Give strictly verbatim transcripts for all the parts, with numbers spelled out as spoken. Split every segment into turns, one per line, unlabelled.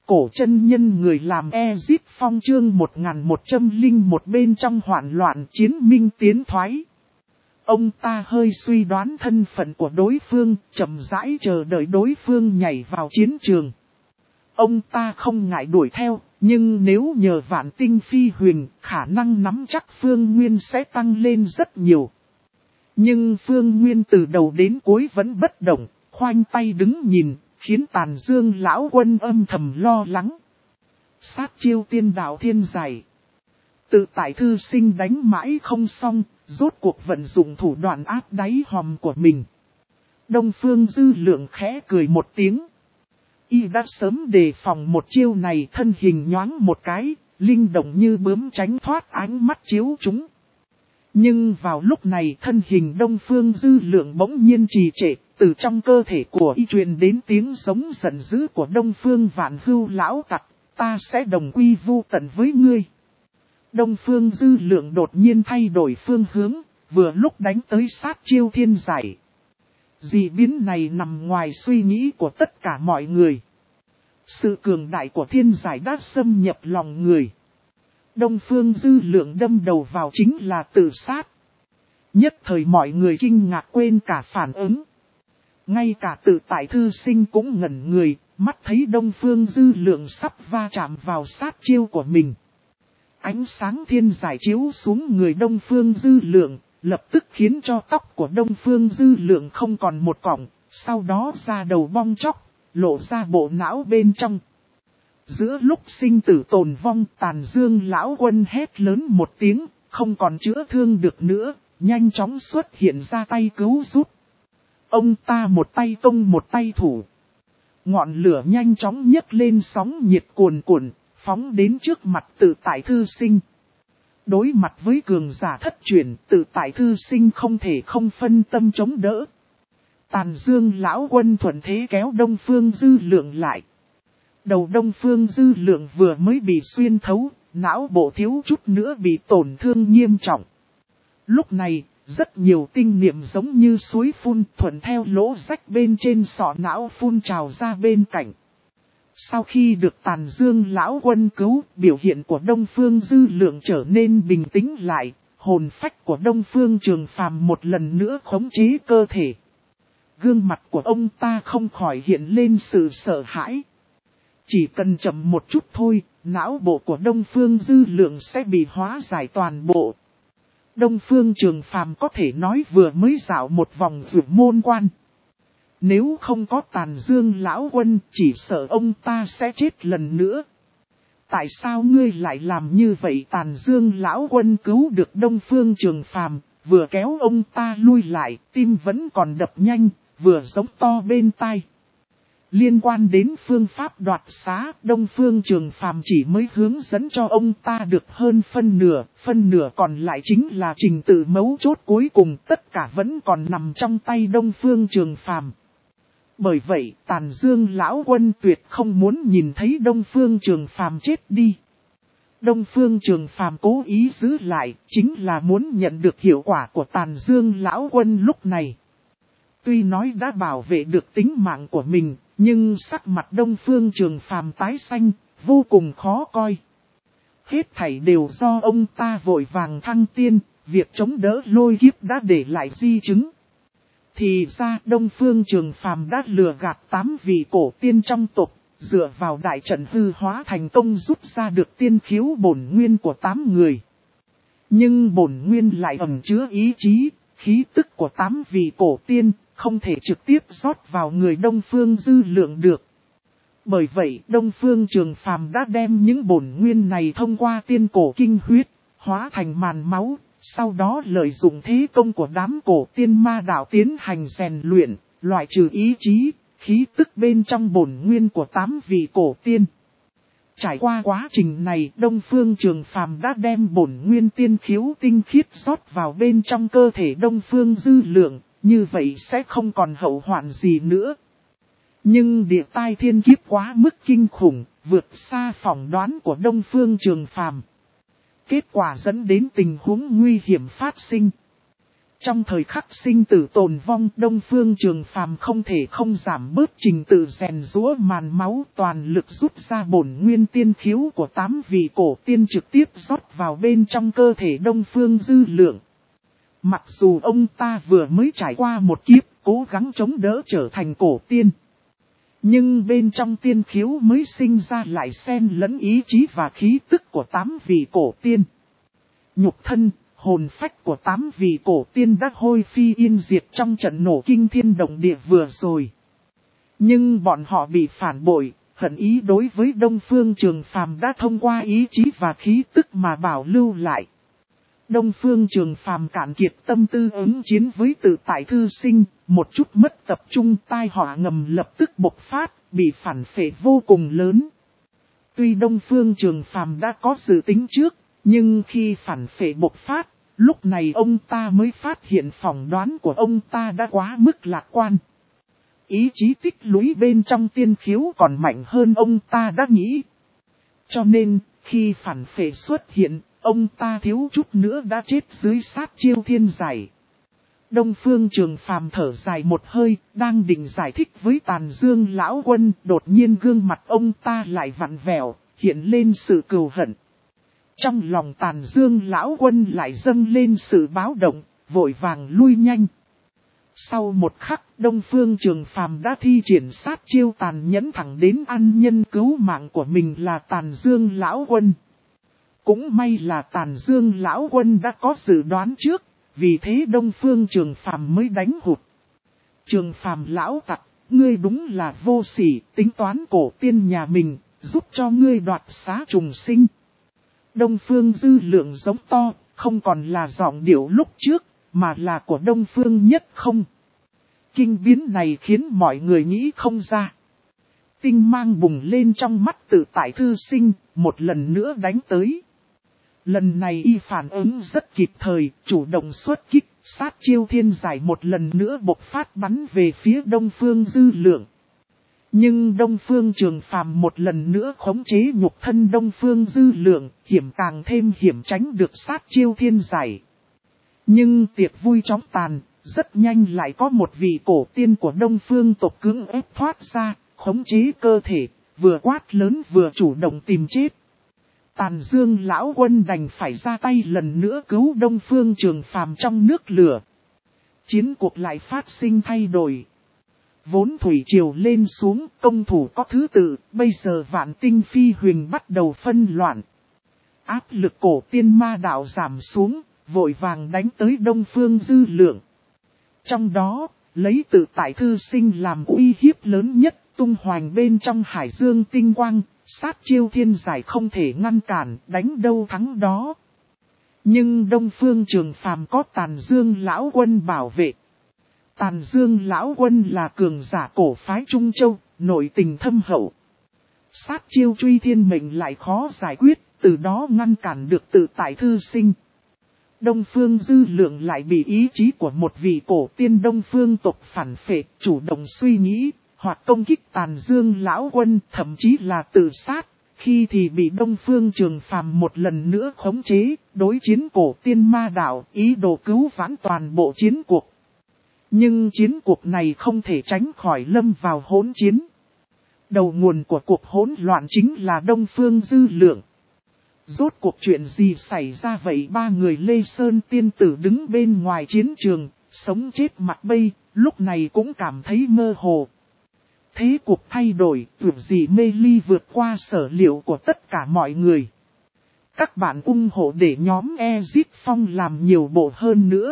cổ chân nhân người làm Ezip Phong chương một nghìn một trăm lẻ một bên trong hoạn loạn chiến minh tiến thoái. Ông ta hơi suy đoán thân phận của đối phương, chậm rãi chờ đợi đối phương nhảy vào chiến trường. Ông ta không ngại đuổi theo, nhưng nếu nhờ vạn tinh phi huyền, khả năng nắm chắc Phương Nguyên sẽ tăng lên rất nhiều. Nhưng Phương Nguyên từ đầu đến cuối vẫn bất động, khoanh tay đứng nhìn, khiến Tàn Dương lão quân âm thầm lo lắng. Sát chiêu tiên đạo thiên giải. Tự tại thư sinh đánh mãi không xong, rốt cuộc vận dụng thủ đoạn áp đáy hòm của mình. Đông Phương Dư Lượng khẽ cười một tiếng. Y đã sớm đề phòng một chiêu này, thân hình nhoáng một cái, linh động như bướm tránh thoát ánh mắt chiếu chúng. Nhưng vào lúc này thân hình Đông Phương Dư Lượng bỗng nhiên trì trệ, từ trong cơ thể của y truyền đến tiếng giống giận dữ của Đông Phương Vạn Hưu lão tặc, ta sẽ đồng quy vu tận với ngươi. Đông Phương Dư Lượng đột nhiên thay đổi phương hướng, vừa lúc đánh tới sát chiêu thiên giải. Dị biến này nằm ngoài suy nghĩ của tất cả mọi người. Sự cường đại của thiên giải đã xâm nhập lòng người. Đông Phương Dư Lượng đâm đầu vào chính là tự sát. Nhất thời mọi người kinh ngạc quên cả phản ứng. Ngay cả tự tại thư sinh cũng ngẩn người, mắt thấy Đông Phương Dư Lượng sắp va chạm vào sát chiêu của mình. Ánh sáng thiên giải chiếu xuống người Đông Phương Dư Lượng, lập tức khiến cho tóc của Đông Phương Dư Lượng không còn một cọng, sau đó ra đầu bong chóc, lộ ra bộ não bên trong. Giữa lúc sinh tử tồn vong, Tàn Dương lão quân hét lớn một tiếng, không còn chữa thương được nữa, nhanh chóng xuất hiện ra tay cứu giúp. Ông ta một tay công một tay thủ. Ngọn lửa nhanh chóng nhấc lên sóng nhiệt cuồn cuộn, phóng đến trước mặt tự tại thư sinh. Đối mặt với cường giả thất truyền, tự tại thư sinh không thể không phân tâm chống đỡ. Tàn Dương lão quân thuận thế kéo Đông Phương Dư Lượng lại. Đầu Đông Phương Dư Lượng vừa mới bị xuyên thấu, não bộ thiếu chút nữa bị tổn thương nghiêm trọng. Lúc này, rất nhiều tinh niệm giống như suối phun thuận theo lỗ rách bên trên sọ não phun trào ra bên cạnh. Sau khi được Tàn Dương lão quân cứu, biểu hiện của Đông Phương Dư Lượng trở nên bình tĩnh lại, hồn phách của Đông Phương Trường Phàm một lần nữa khống chế cơ thể. Gương mặt của ông ta không khỏi hiện lên sự sợ hãi. Chỉ cần chậm một chút thôi, não bộ của Đông Phương Dư Lượng sẽ bị hóa giải toàn bộ. Đông Phương Trường Phàm có thể nói vừa mới dạo một vòng vượt môn quan. Nếu không có Tàn Dương lão quân, chỉ sợ ông ta sẽ chết lần nữa. Tại sao ngươi lại làm như vậy? Tàn Dương lão quân cứu được Đông Phương Trường Phàm, vừa kéo ông ta lui lại, tim vẫn còn đập nhanh, vừa giống to bên tai. Liên quan đến phương pháp đoạt xá, Đông Phương Trường Phàm chỉ mới hướng dẫn cho ông ta được hơn phân nửa, phân nửa còn lại chính là trình tự mấu chốt cuối cùng, tất cả vẫn còn nằm trong tay Đông Phương Trường Phàm. Bởi vậy, Tàn Dương lão quân tuyệt không muốn nhìn thấy Đông Phương Trường Phàm chết đi. Đông Phương Trường Phàm cố ý giữ lại, chính là muốn nhận được hiệu quả của Tàn Dương lão quân lúc này. Tuy nói đã bảo vệ được tính mạng của mình, nhưng sắc mặt Đông Phương Trường Phàm tái xanh, vô cùng khó coi. Hết thảy đều do ông ta vội vàng thăng tiên, việc chống đỡ lôi kiếp đã để lại di chứng. Thì ra Đông Phương Trường Phàm đã lừa gạt tám vị cổ tiên trong tộc, dựa vào đại trận hư hóa thành công rút ra được tiên khiếu bổn nguyên của tám người. Nhưng bổn nguyên lại ẩn chứa ý chí, khí tức của tám vị cổ tiên, không thể trực tiếp rót vào người Đông Phương Dư Lượng được. Bởi vậy Đông Phương Trường Phàm đã đem những bổn nguyên này thông qua tiên cổ kinh huyết, hóa thành màn máu. Sau đó lợi dụng thế công của đám cổ tiên ma đạo tiến hành rèn luyện, loại trừ ý chí, khí tức bên trong bổn nguyên của tám vị cổ tiên. Trải qua quá trình này, Đông Phương Trường Phàm đã đem bổn nguyên tiên khiếu tinh khiết rót vào bên trong cơ thể Đông Phương Dư Lượng, như vậy sẽ không còn hậu hoạn gì nữa. Nhưng địa tai thiên kiếp quá mức kinh khủng, vượt xa phỏng đoán của Đông Phương Trường Phàm. Kết quả dẫn đến tình huống nguy hiểm phát sinh. Trong thời khắc sinh tử tồn vong, Đông Phương Trường Phàm không thể không giảm bớt trình tự rèn giũa màn máu, toàn lực rút ra bổn nguyên tiên khiếu của tám vị cổ tiên trực tiếp rót vào bên trong cơ thể Đông Phương Dư Lượng. Mặc dù ông ta vừa mới trải qua một kiếp, cố gắng chống đỡ trở thành cổ tiên, nhưng bên trong tiên khiếu mới sinh ra lại xen lẫn ý chí và khí tức của tám vị cổ tiên. Nhục thân, hồn phách của tám vị cổ tiên đã hôi phi yên diệt trong trận nổ kinh thiên động địa vừa rồi. Nhưng bọn họ bị phản bội, hận ý đối với Đông Phương Trường Phàm đã thông qua ý chí và khí tức mà bảo lưu lại. Đông Phương Trường Phàm cạn kiệt tâm tư ứng chiến với Tự Tại Thư Sinh, một chút mất tập trung, tai họa ngầm lập tức bộc phát, bị phản phệ vô cùng lớn. Tuy Đông Phương Trường Phàm đã có dự tính trước, nhưng khi phản phệ bộc phát, lúc này ông ta mới phát hiện phỏng đoán của ông ta đã quá mức lạc quan. Ý chí tích lũy bên trong tiên khiếu còn mạnh hơn ông ta đã nghĩ. Cho nên, khi phản phệ xuất hiện, ông ta thiếu chút nữa đã chết dưới sát chiêu thiên giải. Đông Phương Trường Phàm thở dài một hơi, đang định giải thích với Tàn Dương lão quân, đột nhiên gương mặt ông ta lại vặn vẹo, hiện lên sự cừu hận. Trong lòng Tàn Dương lão quân lại dâng lên sự báo động, vội vàng lui nhanh. Sau một khắc, Đông Phương Trường Phàm đã thi triển sát chiêu tàn nhẫn thẳng đến ăn nhân cứu mạng của mình là Tàn Dương lão quân. Cũng may là Tàn Dương lão quân đã có dự đoán trước, vì thế Đông Phương Trường Phàm mới đánh hụt. Trường Phàm lão tặc, ngươi đúng là vô sỉ, tính toán cổ tiên nhà mình, giúp cho ngươi đoạt xá trùng sinh. Đông Phương Dư Lượng giống to, không còn là giọng điệu lúc trước, mà là của Đông Phương Nhất Không. Kinh biến này khiến mọi người nghĩ không ra. Tinh mang bùng lên trong mắt Tự Tại Thư Sinh, một lần nữa đánh tới. Lần này y phản ứng rất kịp thời, chủ động xuất kích, sát chiêu thiên giải một lần nữa bộc phát bắn về phía Đông Phương Dư Lượng. Nhưng Đông Phương Trường Phàm một lần nữa khống chế nhục thân Đông Phương Dư Lượng, hiểm càng thêm hiểm tránh được sát chiêu thiên giải. Nhưng tiệc vui chóng tàn, rất nhanh lại có một vị cổ tiên của Đông Phương tộc cưỡng ép thoát ra, khống chế cơ thể, vừa quát lớn vừa chủ động tìm chết. Tàn Dương lão quân đành phải ra tay lần nữa cứu Đông Phương Trường Phàm trong nước lửa. Chiến cuộc lại phát sinh thay đổi. Vốn thủy triều lên xuống, công thủ có thứ tự, bây giờ Vạn Tinh Phi Huyền bắt đầu phân loạn. Áp lực cổ tiên ma đạo giảm xuống, vội vàng đánh tới Đông Phương Dư Lượng. Trong đó, lấy Tự Tại Thư Sinh làm uy hiếp lớn nhất, tung hoành bên trong hải dương tinh quang, sát chiêu thiên giải không thể ngăn cản, đánh đâu thắng đó. Nhưng Đông Phương Trường Phàm có Tàn Dương lão quân bảo vệ. Tàn Dương lão quân là cường giả cổ phái Trung Châu, nội tình thâm hậu. Sát chiêu truy thiên mệnh lại khó giải quyết, từ đó ngăn cản được Tự Tại Thư Sinh. Đông Phương Dư Lượng lại bị ý chí của một vị cổ tiên Đông Phương tộc phản phệ, chủ động suy nghĩ, hoặc công kích Tàn Dương lão quân, thậm chí là tự sát, khi thì bị Đông Phương Trường Phàm một lần nữa khống chế, đối chiến cổ tiên ma đạo, ý đồ cứu vãn toàn bộ chiến cuộc. Nhưng chiến cuộc này không thể tránh khỏi lâm vào hỗn chiến. Đầu nguồn của cuộc hỗn loạn chính là Đông Phương Dư Lượng. Rốt cuộc chuyện gì xảy ra vậy? Ba người Lê Sơn tiên tử đứng bên ngoài chiến trường, sống chết mặt bay, lúc này cũng cảm thấy mơ hồ. Thế cuộc thay đổi, tuyệt gì mê ly vượt qua sở liệu của tất cả mọi người. Các bạn ủng hộ để nhóm Exit Phong làm nhiều bộ hơn nữa.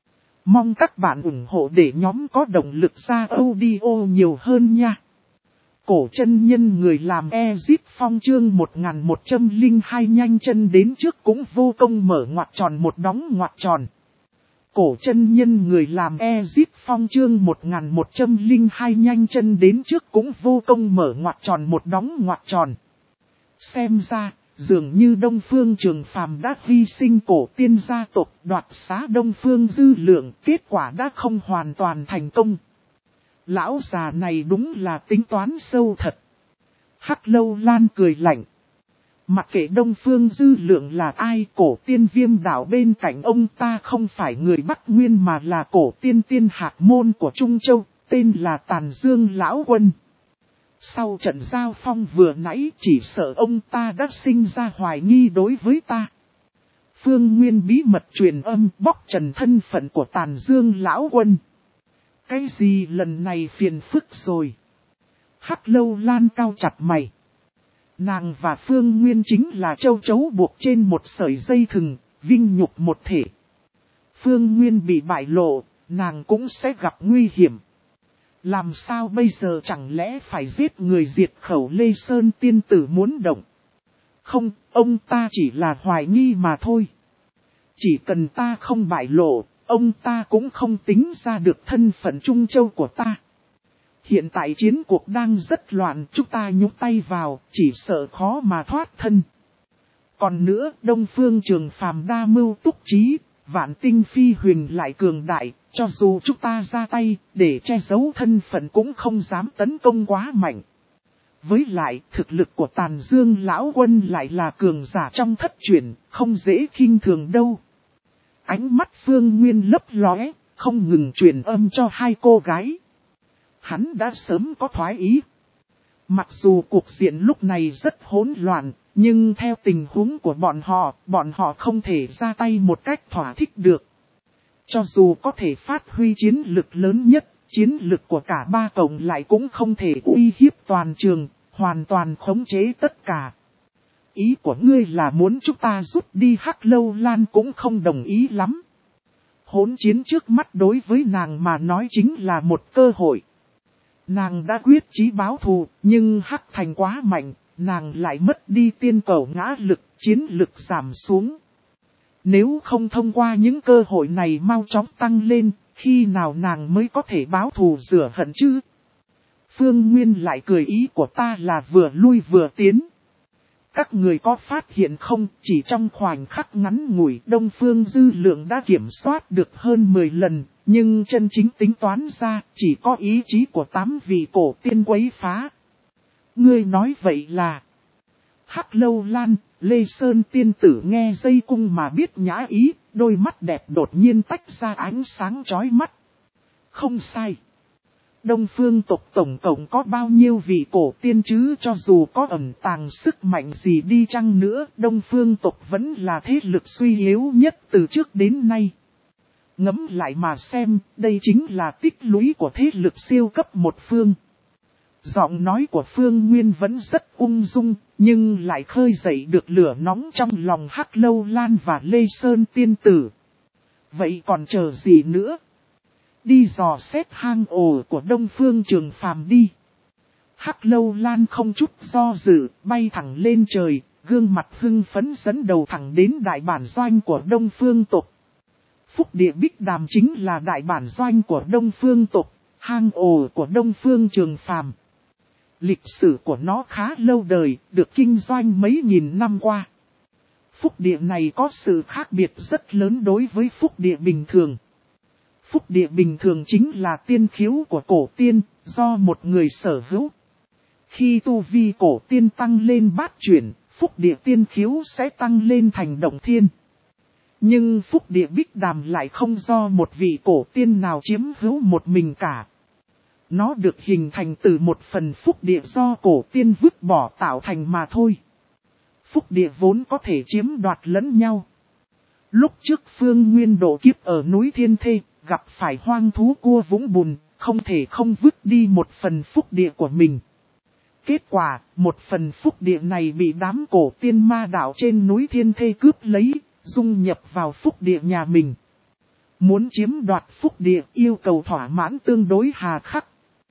Mong các bạn ủng hộ để nhóm có động lực ra audio nhiều hơn nha. Cổ chân nhân người làm Exit Phong chương một nghìn một trăm lẻ hai nhanh chân đến trước cũng vô công mở ngoặc tròn một đóng ngoặc tròn. Cổ chân nhân người làm Exit Phong chương một nghìn một trăm lẻ hai nhanh chân đến trước cũng vô công mở ngoặc tròn một đóng ngoặc tròn. Xem ra, dường như Đông Phương Trường Phàm đã hy sinh cổ tiên gia tộc đoạt xá Đông Phương Dư Lượng, kết quả đã không hoàn toàn thành công. Lão già này đúng là tính toán sâu thật. Hắc Lâu Lan cười lạnh. Mặc kệ Đông Phương Dư Lượng là ai, cổ tiên Viêm Đảo bên cạnh ông ta không phải người Bắc Nguyên mà là cổ tiên tiên hạt môn của Trung Châu, tên là Tàn Dương Lão Quân. Sau trận giao phong vừa nãy chỉ sợ ông ta đã sinh ra hoài nghi đối với ta. Phương Nguyên bí mật truyền âm bóc trần thân phận của Tàn Dương Lão Quân. Cái gì lần này phiền phức rồi? Hắc Lâu Lan cao chặt mày. Nàng và Phương Nguyên chính là châu chấu buộc trên một sợi dây thừng, vinh nhục một thể. Phương Nguyên bị bại lộ, nàng cũng sẽ gặp nguy hiểm. Làm sao bây giờ chẳng lẽ phải giết người diệt khẩu Lê Sơn tiên tử muốn động? Không, ông ta chỉ là hoài nghi mà thôi. Chỉ cần ta không bại lộ, ông ta cũng không tính ra được thân phận Trung Châu của ta. Hiện tại chiến cuộc đang rất loạn, chúng ta nhúc tay vào, chỉ sợ khó mà thoát thân. Còn nữa, Đông Phương Trường Phàm đa mưu túc trí, Vạn Tinh Phi Huyền lại cường đại, cho dù chúng ta ra tay, để che giấu thân phận cũng không dám tấn công quá mạnh. Với lại, thực lực của Tàn Dương Lão Quân lại là cường giả trong thất truyền, không dễ khinh thường đâu. Ánh mắt Phương Nguyên lấp lóe, không ngừng truyền âm cho hai cô gái. Hắn đã sớm có thoái ý. Mặc dù cuộc diện lúc này rất hỗn loạn, nhưng theo tình huống của bọn họ, bọn họ không thể ra tay một cách thỏa thích được. Cho dù có thể phát huy chiến lực lớn nhất, chiến lực của cả ba cộng lại cũng không thể uy hiếp toàn trường, hoàn toàn khống chế tất cả. Ý của ngươi là muốn chúng ta rút đi Hắc Lâu Lan cũng không đồng ý lắm. Hỗn chiến trước mắt đối với nàng mà nói chính là một cơ hội. Nàng đã quyết chí báo thù, nhưng Hắc Thành quá mạnh, nàng lại mất đi tiên cầu ngã lực, chiến lực giảm xuống. Nếu không thông qua những cơ hội này mau chóng tăng lên, khi nào nàng mới có thể báo thù rửa hận chứ? Phương Nguyên lại cười, ý của ta là vừa lui vừa tiến. Các người có phát hiện không, chỉ trong khoảnh khắc ngắn ngủi Đông Phương Dư Lượng đã kiểm soát được hơn mười lần, nhưng chân chính tính toán ra chỉ có ý chí của tám vị cổ tiên quấy phá. Ngươi nói vậy là Hắc Lâu Lan, Lê Sơn tiên tử nghe dây cung mà biết nhã ý, đôi mắt đẹp đột nhiên tách ra ánh sáng chói mắt. Không sai. Đông Phương tộc tổng cộng có bao nhiêu vị cổ tiên chứ, cho dù có ẩn tàng sức mạnh gì đi chăng nữa, Đông Phương tộc vẫn là thế lực suy yếu nhất từ trước đến nay. Ngẫm lại mà xem, đây chính là tích lũy của thế lực siêu cấp một phương. Giọng nói của Phương Nguyên vẫn rất ung dung, nhưng lại khơi dậy được lửa nóng trong lòng Hắc Lâu Lan và Lê Sơn tiên tử. Vậy còn chờ gì nữa? Đi dò xét hang ổ của Đông Phương Trường Phàm đi. Hắc Lâu Lan không chút do dự, bay thẳng lên trời, gương mặt hưng phấn dẫn đầu thẳng đến đại bản doanh của Đông Phương tộc. Phúc Địa Bích Đàm chính là đại bản doanh của Đông Phương tộc, hang ổ của Đông Phương Trường Phàm. Lịch sử của nó khá lâu đời, được kinh doanh mấy nghìn năm qua. Phúc Địa này có sự khác biệt rất lớn đối với Phúc Địa bình thường. Phúc Địa bình thường chính là tiên khiếu của cổ tiên, do một người sở hữu. Khi tu vi cổ tiên tăng lên bát chuyển, Phúc Địa tiên khiếu sẽ tăng lên thành động thiên. Nhưng Phúc Địa Bích Đàm lại không do một vị cổ tiên nào chiếm hữu một mình cả. Nó được hình thành từ một phần Phúc Địa do cổ tiên vứt bỏ tạo thành mà thôi. Phúc Địa vốn có thể chiếm đoạt lẫn nhau. Lúc trước Phương Nguyên độ kiếp ở núi Thiên Thê, gặp phải hoang thú cua vũng bùn, không thể không vứt đi một phần Phúc Địa của mình. Kết quả, một phần Phúc Địa này bị đám cổ tiên ma đạo trên núi Thiên Thê cướp lấy, dung nhập vào Phúc Địa nhà mình. Muốn chiếm đoạt Phúc Địa yêu cầu thỏa mãn tương đối hà khắc.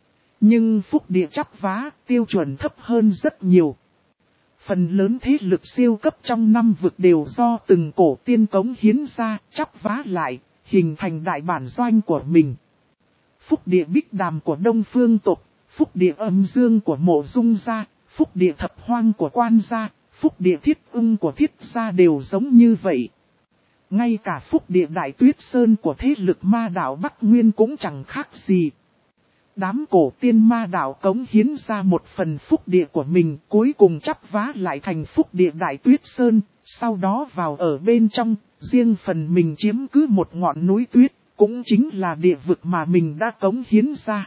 Nhưng Phúc Địa chắp vá, tiêu chuẩn thấp hơn rất nhiều. Phần lớn thế lực siêu cấp trong năm vực đều do từng cổ tiên cống hiến ra, chắp vá lại, hình thành đại bản doanh của mình. Phúc Địa Bích Đàm của Đông Phương tộc, Phúc Địa Âm Dương của Mộ Dung gia, Phúc Địa Thập Hoang của Quan gia, Phúc Địa Thiết Ưng của Thiết gia đều giống như vậy. Ngay cả Phúc Địa Đại Tuyết Sơn của thế lực ma đạo Bắc Nguyên cũng chẳng khác gì. Đám cổ tiên ma đạo cống hiến ra một phần phúc địa của mình, cuối cùng chắp vá lại thành phúc địa Đại Tuyết Sơn, sau đó vào ở bên trong, riêng phần mình chiếm cứ một ngọn núi tuyết, cũng chính là địa vực mà mình đã cống hiến ra.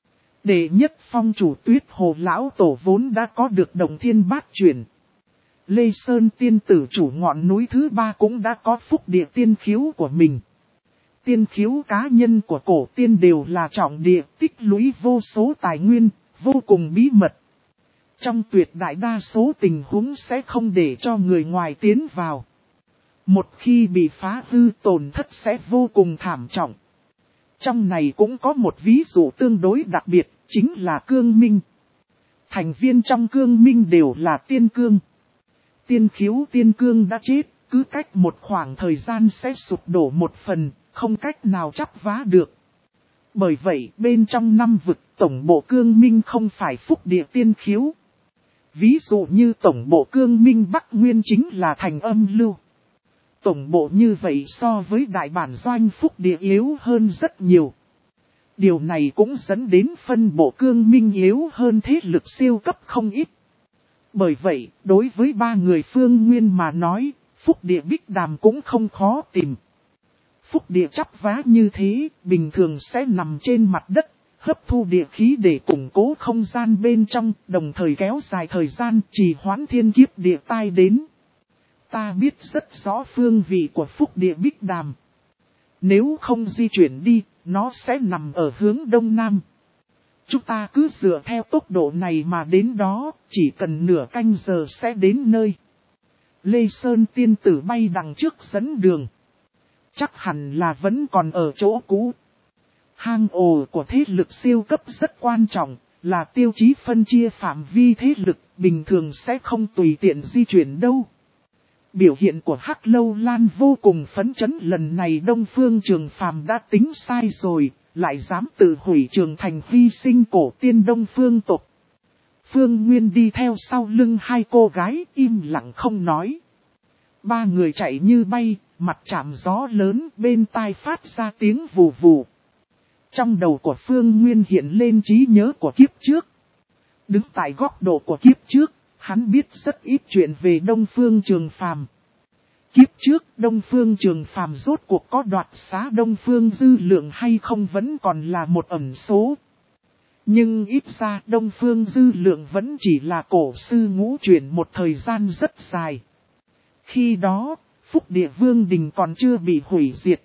Đệ nhất phong chủ Tuyết Hồ Lão Tổ vốn đã có được Động Thiên Bát Chuyển. Lê Sơn tiên tử chủ ngọn núi thứ ba cũng đã có phúc địa tiên khiếu của mình. Tiên khiếu cá nhân của cổ tiên đều là trọng địa, tích lũy vô số tài nguyên, vô cùng bí mật. Trong tuyệt đại đa số tình huống sẽ không để cho người ngoài tiến vào. Một khi bị phá hư tổn thất sẽ vô cùng thảm trọng. Trong này cũng có một ví dụ tương đối đặc biệt, chính là Cương Minh. Thành viên trong Cương Minh đều là tiên cương. Tiên khiếu tiên cương đã chết, cứ cách một khoảng thời gian sẽ sụp đổ một phần, không cách nào chắp vá được. Bởi vậy, bên trong năm vực, tổng bộ Cương Minh không phải phúc địa tiên khiếu. Ví dụ như tổng bộ Cương Minh Bắc Nguyên chính là thành âm lưu. Tổng bộ như vậy so với đại bản doanh phúc địa yếu hơn rất nhiều. Điều này cũng dẫn đến phân bộ Cương Minh yếu hơn thế lực siêu cấp không ít. Bởi vậy, đối với ba người Phương Nguyên mà nói, phúc địa Bích Đàm cũng không khó tìm. Phúc địa chắp vá như thế, bình thường sẽ nằm trên mặt đất, hấp thu địa khí để củng cố không gian bên trong, đồng thời kéo dài thời gian trì hoãn thiên kiếp địa tai đến. Ta biết rất rõ phương vị của phúc địa Bích Đàm. Nếu không di chuyển đi, nó sẽ nằm ở hướng đông nam. Chúng ta cứ dựa theo tốc độ này mà đến đó, chỉ cần nửa canh giờ sẽ đến nơi. Lê Sơn tiên tử bay đằng trước dẫn đường. Chắc hẳn là vẫn còn ở chỗ cũ. Hang ổ của thế lực siêu cấp rất quan trọng, là tiêu chí phân chia phạm vi thế lực, bình thường sẽ không tùy tiện di chuyển đâu. Biểu hiện của Hắc Lâu Lan vô cùng phấn chấn, lần này Đông Phương Trường Phàm đã tính sai rồi, lại dám tự hủy Trường Thành hy sinh cổ tiên Đông Phương tộc. Phương Nguyên đi theo sau lưng hai cô gái im lặng không nói. Ba người chạy như bay, mặt chạm gió lớn, bên tai phát ra tiếng vù vù. Trong đầu của Phương Nguyên hiện lên trí nhớ của kiếp trước. Đứng tại góc độ của kiếp trước, hắn biết rất ít chuyện về Đông Phương Trường Phàm. Kiếp trước, Đông Phương Trường Phàm rốt cuộc có đoạt xá Đông Phương Dư Lượng hay không vẫn còn là một ẩn số. Nhưng ít ra Đông Phương Dư Lượng vẫn chỉ là cổ sư ngũ chuyển một thời gian rất dài. Khi đó, Phúc Địa Vương Đình còn chưa bị hủy diệt.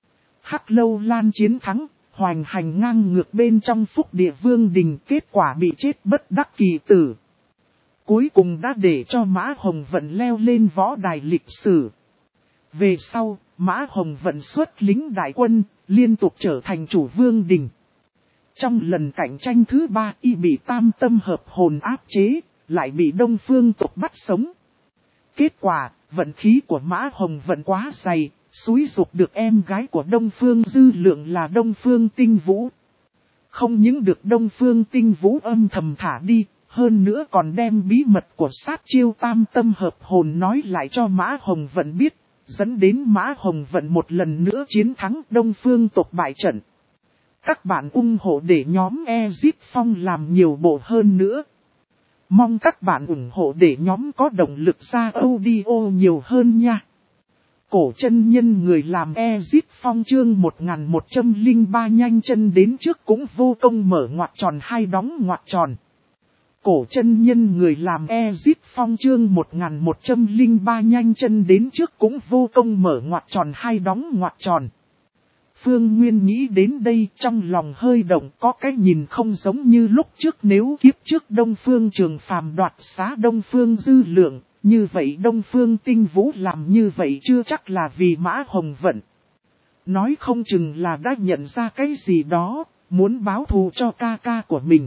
Hắc Lâu Lan chiến thắng, hoành hành ngang ngược bên trong Phúc Địa Vương Đình, kết quả bị chết bất đắc kỳ tử. Cuối cùng đã để cho Mã Hồng Vận leo lên võ đài lịch sử. Về sau, Mã Hồng Vận xuất lính đại quân, liên tục trở thành chủ Vương Đình. Trong lần cạnh tranh thứ ba, y bị Tam Tâm Hợp Hồn áp chế, lại bị Đông Phương tộc bắt sống. Kết quả, vận khí của Mã Hồng Vận quá dày, xúi dục được em gái của Đông Phương Dư Lượng là Đông Phương Tinh Vũ. Không những được Đông Phương Tinh Vũ âm thầm thả đi, hơn nữa còn đem bí mật của sát chiêu Tam Tâm Hợp Hồn nói lại cho Mã Hồng Vận biết, dẫn đến Mã Hồng Vận một lần nữa chiến thắng Đông Phương tộc bại trận. Các bạn ủng hộ để nhóm Exit Phong làm nhiều bộ hơn nữa. Mong các bạn ủng hộ để nhóm có động lực ra audio nhiều hơn nha. Cổ chân nhân người làm Exit Phong chương một nghìn một trăm lẻ ba nhanh chân đến trước cũng vô công mở ngoặc tròn hai đóng ngoặc tròn. Cổ chân nhân người làm Exit Phong chương một nghìn một trăm lẻ ba nhanh chân đến trước cũng vô công mở ngoặc tròn hai đóng ngoặc tròn. Phương Nguyên nghĩ đến đây trong lòng hơi động, có cái nhìn không giống như lúc trước, nếu kiếp trước Đông Phương Trường Phàm đoạt xá Đông Phương Dư Lượng, như vậy Đông Phương Tinh Vũ làm như vậy chưa chắc là vì Mã Hồng Vận. Nói không chừng là đã nhận ra cái gì đó, muốn báo thù cho ca ca của mình.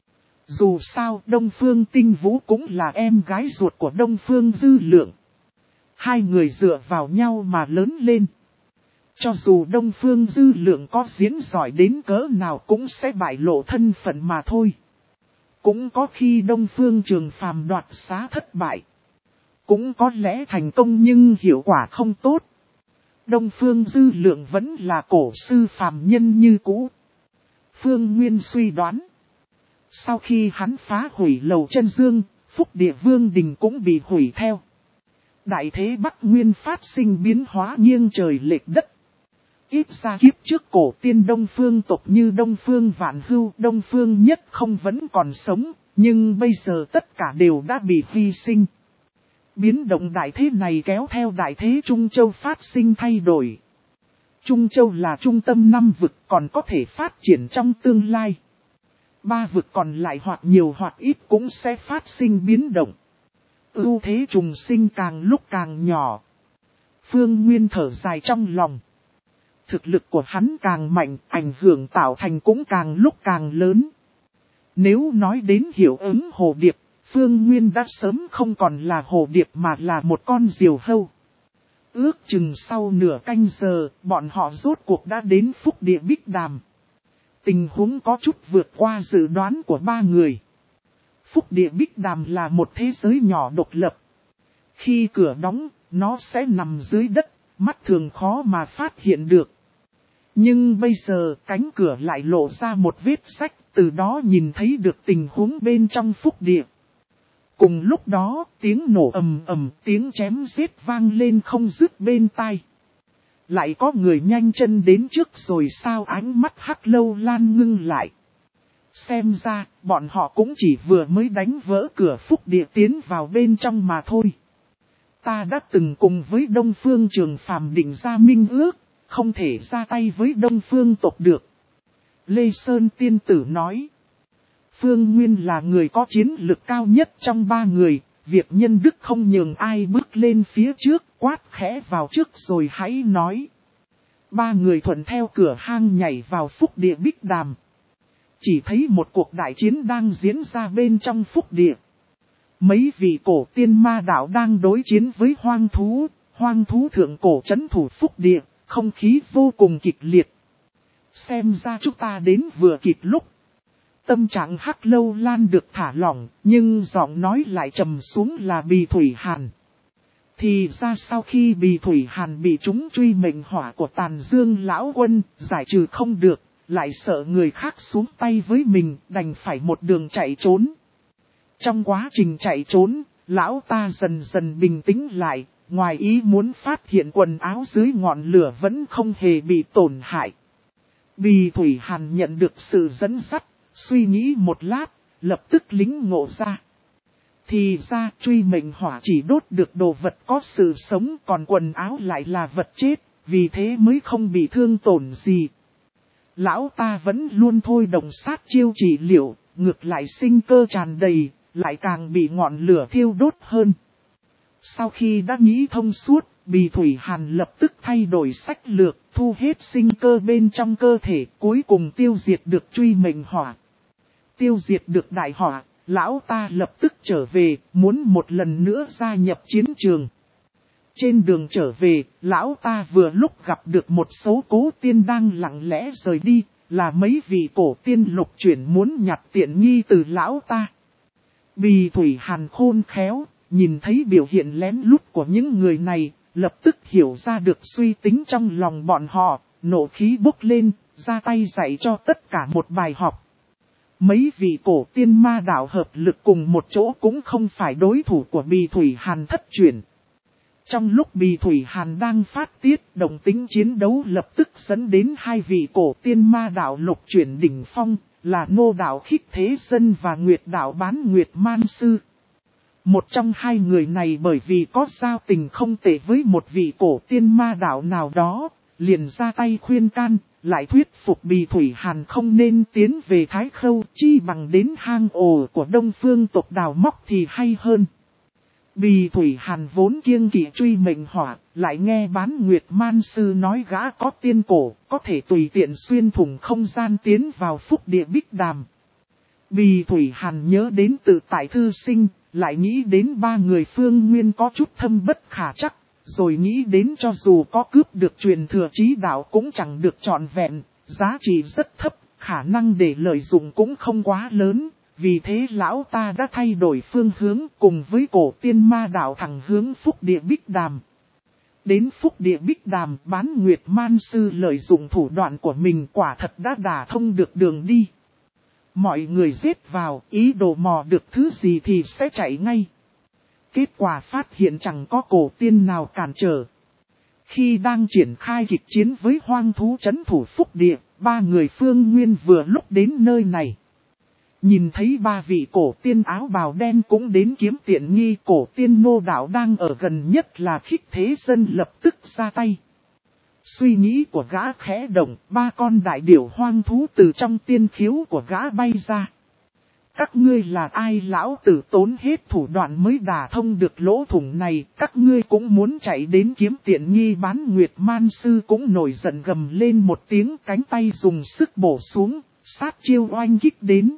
Dù sao Đông Phương Tinh Vũ cũng là em gái ruột của Đông Phương Dư Lượng. Hai người dựa vào nhau mà lớn lên. Cho dù Đông Phương Dư Lượng có diễn giỏi đến cỡ nào cũng sẽ bại lộ thân phận mà thôi. Cũng có khi Đông Phương Trường Phàm đoạt xá thất bại. Cũng có lẽ thành công nhưng hiệu quả không tốt. Đông Phương Dư Lượng vẫn là cổ sư phàm nhân như cũ. Phương Nguyên suy đoán. Sau khi hắn phá hủy lầu chân dương, Phúc Địa Vương Đình cũng bị hủy theo. Đại thế Bắc Nguyên phát sinh biến hóa nghiêng trời lệch đất. Ít ra kiếp trước cổ tiên Đông Phương tộc như Đông Phương Vạn Hưu, Đông Phương Nhất Không vẫn còn sống, nhưng bây giờ tất cả đều đã bị hy sinh. Biến động đại thế này kéo theo đại thế Trung Châu phát sinh thay đổi. Trung Châu là trung tâm năm vực còn có thể phát triển trong tương lai. Ba vực còn lại hoặc nhiều hoặc ít cũng sẽ phát sinh biến động. Ưu thế trùng sinh càng lúc càng nhỏ. Phương Nguyên thở dài trong lòng. Thực lực của hắn càng mạnh, ảnh hưởng tạo thành cũng càng lúc càng lớn. Nếu nói đến hiệu ứng hồ điệp, Phương Nguyên đã sớm không còn là hồ điệp mà là một con diều hâu. Ước chừng sau nửa canh giờ, bọn họ rốt cuộc đã đến Phúc Địa Bích Đàm. Tình huống có chút vượt qua dự đoán của ba người. Phúc Địa Bích Đàm là một thế giới nhỏ độc lập. Khi cửa đóng, nó sẽ nằm dưới đất, mắt thường khó mà phát hiện được. Nhưng bây giờ cánh cửa lại lộ ra một vết rách, từ đó nhìn thấy được tình huống bên trong Phúc Địa. Cùng lúc đó, tiếng nổ ầm ầm, tiếng chém giết vang lên không dứt bên tai. Lại có người nhanh chân đến trước rồi sao ánh mắt Hắc Lâu Lan ngưng lại. Xem ra, bọn họ cũng chỉ vừa mới đánh vỡ cửa Phúc Địa tiến vào bên trong mà thôi. Ta đã từng cùng với Đông Phương Trường Phàm định ra minh ước, không thể ra tay với Đông Phương tộc được. Lê Sơn tiên tử nói. Phương Nguyên là người có chiến lực cao nhất trong ba người, việc nhân đức không nhường ai bước lên phía trước, quát khẽ vào trước rồi hãy nói. Ba người thuận theo cửa hang nhảy vào Phúc Địa Bích Đàm. Chỉ thấy một cuộc đại chiến đang diễn ra bên trong Phúc Địa. Mấy vị cổ tiên ma đạo đang đối chiến với hoang thú, hoang thú thượng cổ trấn thủ Phúc Địa, không khí vô cùng kịch liệt. Xem ra chúng ta đến vừa kịp lúc. Tâm trạng Hắc Lâu Lan được thả lỏng, nhưng giọng nói lại trầm xuống là Bì Thủy Hàn. Thì ra sau khi Bì Thủy Hàn bị chúng truy mệnh hỏa của Tàn Dương Lão Quân, giải trừ không được, lại sợ người khác xuống tay với mình, đành phải một đường chạy trốn. Trong quá trình chạy trốn, lão ta dần dần bình tĩnh lại, ngoài ý muốn phát hiện quần áo dưới ngọn lửa vẫn không hề bị tổn hại. Bì Thủy Hàn nhận được sự dẫn dắt, suy nghĩ một lát, lập tức lính ngộ ra. Thì ra truy mệnh hỏa chỉ đốt được đồ vật có sự sống, còn quần áo lại là vật chết, vì thế mới không bị thương tổn gì. Lão ta vẫn luôn thôi đồng sát chiêu trị liệu, ngược lại sinh cơ tràn đầy, lại càng bị ngọn lửa thiêu đốt hơn. Sau khi đã nghĩ thông suốt, Bì Thủy Hàn lập tức thay đổi sách lược, thu hết sinh cơ bên trong cơ thể, cuối cùng tiêu diệt được truy mệnh hỏa. Tiêu diệt được đại hỏa, lão ta lập tức trở về, muốn một lần nữa gia nhập chiến trường. Trên đường trở về, lão ta vừa lúc gặp được một số cố tiên đang lặng lẽ rời đi, là mấy vị cổ tiên lục chuyển muốn nhặt tiện nghi từ lão ta. Bì Thủy Hàn khôn khéo, nhìn thấy biểu hiện lén lút của những người này, lập tức hiểu ra được suy tính trong lòng bọn họ, nộ khí bốc lên, ra tay dạy cho tất cả một bài học. Mấy vị cổ tiên ma đạo hợp lực cùng một chỗ cũng không phải đối thủ của Bì Thủy Hàn thất chuyển. Trong lúc Bì Thủy Hàn đang phát tiết, động tính chiến đấu lập tức dẫn đến hai vị cổ tiên ma đạo lục chuyển đỉnh phong, là Ngô đạo Khích Thế Dân và Nguyệt đạo Bán Nguyệt Man Sư. Một trong hai người này bởi vì có giao tình không tệ với một vị cổ tiên ma đạo nào đó, liền ra tay khuyên can, lại thuyết phục Bì Thủy Hàn không nên tiến về Thái Khâu, chi bằng đến hang ổ của Đông Phương tộc đào móc thì hay hơn. Bì Thủy Hàn vốn kiêng kỵ truy mệnh hỏa, lại nghe Bán Nguyệt Man Sư nói gã có tiên cổ, có thể tùy tiện xuyên thủng không gian tiến vào Phúc Địa Bích Đàm. Bì Thủy Hàn nhớ đến tự tại thư sinh, lại nghĩ đến ba người Phương Nguyên có chút thâm bất khả chắc, rồi nghĩ đến cho dù có cướp được truyền thừa chí đạo cũng chẳng được trọn vẹn, giá trị rất thấp, khả năng để lợi dụng cũng không quá lớn. Vì thế lão ta đã thay đổi phương hướng cùng với cổ tiên ma đạo thẳng hướng Phúc Địa Bích Đàm. Đến phúc địa bích đàm, Bán Nguyệt Man Sư lợi dụng thủ đoạn của mình quả thật đã đả thông được đường đi. Mọi người giết vào, ý đồ mò được thứ gì thì sẽ chạy ngay. Kết quả phát hiện chẳng có cổ tiên nào cản trở. Khi đang triển khai kịch chiến với hoang thú trấn thủ phúc địa, ba người Phương Nguyên vừa lúc đến nơi này. Nhìn thấy ba vị cổ tiên áo bào đen cũng đến kiếm tiện nghi, cổ tiên Ngô Đạo đang ở gần nhất là Khích Thế Dân lập tức ra tay. Suy nghĩ của gã khẽ động, ba con đại điểu hoang thú từ trong tiên khiếu của gã bay ra. Các ngươi là ai? Lão tử tốn hết thủ đoạn mới đả thông được lỗ thủng này, các ngươi cũng muốn chạy đến kiếm tiện nghi. Bán Nguyệt Man Sư cũng nổi giận gầm lên một tiếng, cánh tay dùng sức bổ xuống, sát chiêu oanh kích đến.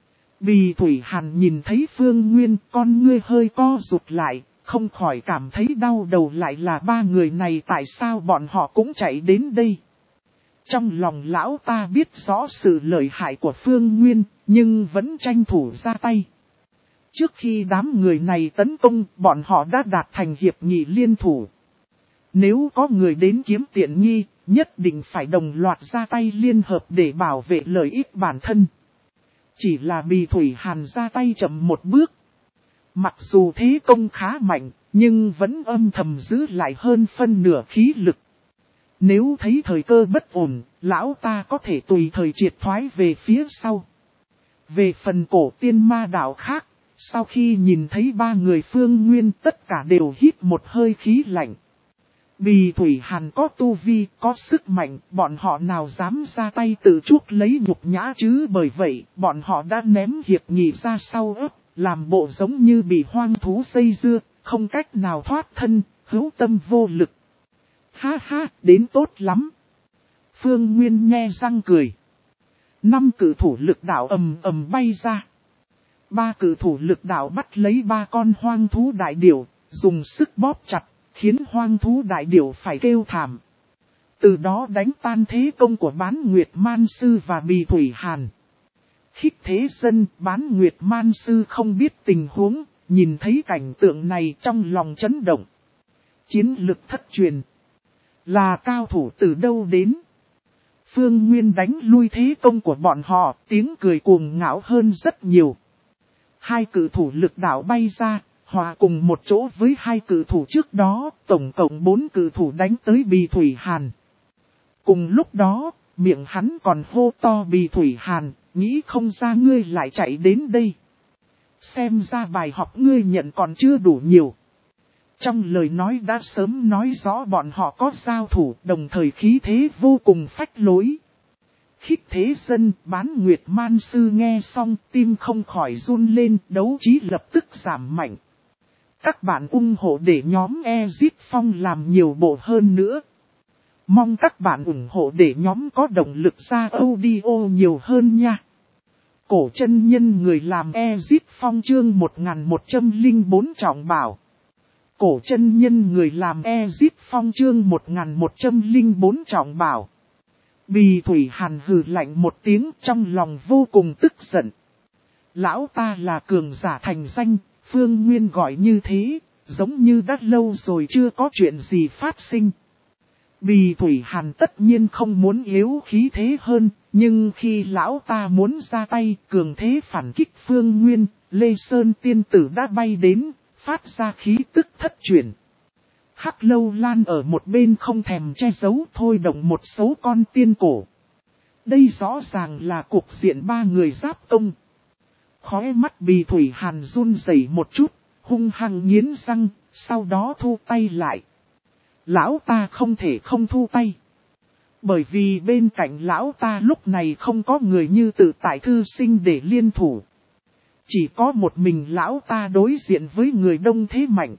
Bì Thủy Hàn nhìn thấy Phương Nguyên, con ngươi hơi co rụt lại, không khỏi cảm thấy đau đầu, lại là ba người này, tại sao bọn họ cũng chạy đến đây. Trong lòng lão ta biết rõ sự lợi hại của Phương Nguyên, nhưng vẫn tranh thủ ra tay. Trước khi đám người này tấn công, bọn họ đã đạt thành hiệp nghị liên thủ. Nếu có người đến kiếm tiện nghi, nhất định phải đồng loạt ra tay liên hợp để bảo vệ lợi ích bản thân. Chỉ là Bì Thủy Hàn ra tay chậm một bước. Mặc dù thế công khá mạnh, nhưng vẫn âm thầm giữ lại hơn phân nửa khí lực. Nếu thấy thời cơ bất ổn, lão ta có thể tùy thời triệt thoái về phía sau. Về phần cổ tiên ma đạo khác, sau khi nhìn thấy ba người Phương Nguyên tất cả đều hít một hơi khí lạnh. Bì Thủy Hàn có tu vi, có sức mạnh, bọn họ nào dám ra tay tự chuốc lấy nhục nhã chứ, bởi vậy bọn họ đã ném hiệp nghị ra sau ớt, làm bộ giống như bị hoang thú dây dưa, không cách nào thoát thân, hữu tâm vô lực. Ha ha, đến tốt lắm. Phương Nguyên nhe răng cười. Năm cử thủ lực đạo ầm ầm bay ra. Ba cử thủ lực đạo bắt lấy ba con hoang thú đại điểu, dùng sức bóp chặt, khiến hoang thú đại điểu phải kêu thảm. Từ đó đánh tan thế công của Bán Nguyệt Man Sư và Bì Thủy Hàn. Khích Thế Dân, Bán Nguyệt Man Sư không biết tình huống, nhìn thấy cảnh tượng này trong lòng chấn động. Chiến lực thất truyền. Là cao thủ từ đâu đến? Phương Nguyên đánh lui thế công của bọn họ, tiếng cười cuồng ngạo hơn rất nhiều. Hai cử thủ lực đạo bay ra, hòa cùng một chỗ với hai cử thủ trước đó, tổng cộng bốn cử thủ đánh tới Bì Thủy Hàn. Cùng lúc đó, miệng hắn còn hô to: Bì Thủy Hàn, nghĩ không ra ngươi lại chạy đến đây. Xem ra bài học ngươi nhận còn chưa đủ nhiều. Trong lời nói đã sớm nói rõ bọn họ có giao thủ, đồng thời khí thế vô cùng phách lối. Khích Thế Dân, Bán Nguyệt Man Sư nghe xong, tim không khỏi run lên, đấu trí lập tức giảm mạnh. Các bạn ủng hộ để nhóm Ezip Phong làm nhiều bộ hơn nữa. Mong các bạn ủng hộ để nhóm có động lực ra audio nhiều hơn nha. Cổ chân nhân người làm Ezip Phong chương một nghìn một trăm lẻ bốn trọng bảo. Cổ chân nhân người làm Ezip Phong chương một nghìn một trăm lẻ bốn trọng bảo. Bì Thủy Hàn hừ lạnh một tiếng, trong lòng vô cùng tức giận. Lão ta là cường giả thành danh, Phương Nguyên gọi như thế, giống như đã lâu rồi chưa có chuyện gì phát sinh. Bì Thủy Hàn tất nhiên không muốn yếu khí thế hơn, nhưng khi lão ta muốn ra tay cường thế phản kích Phương Nguyên, Lê Sơn tiên tử đã bay đến, phát ra khí tức thất truyền. Hắc Lâu Lan ở một bên không thèm che giấu, thôi động một số con tiên cổ. Đây rõ ràng là cục diện ba người giáp công. Khóe mắt Bì Thủy Hàn run rẩy một chút, hung hăng nghiến răng, sau đó thu tay lại. Lão ta không thể không thu tay. Bởi vì bên cạnh lão ta lúc này không có người như Tự Tại Thư Sinh để liên thủ. Chỉ có một mình lão ta đối diện với người đông thế mạnh.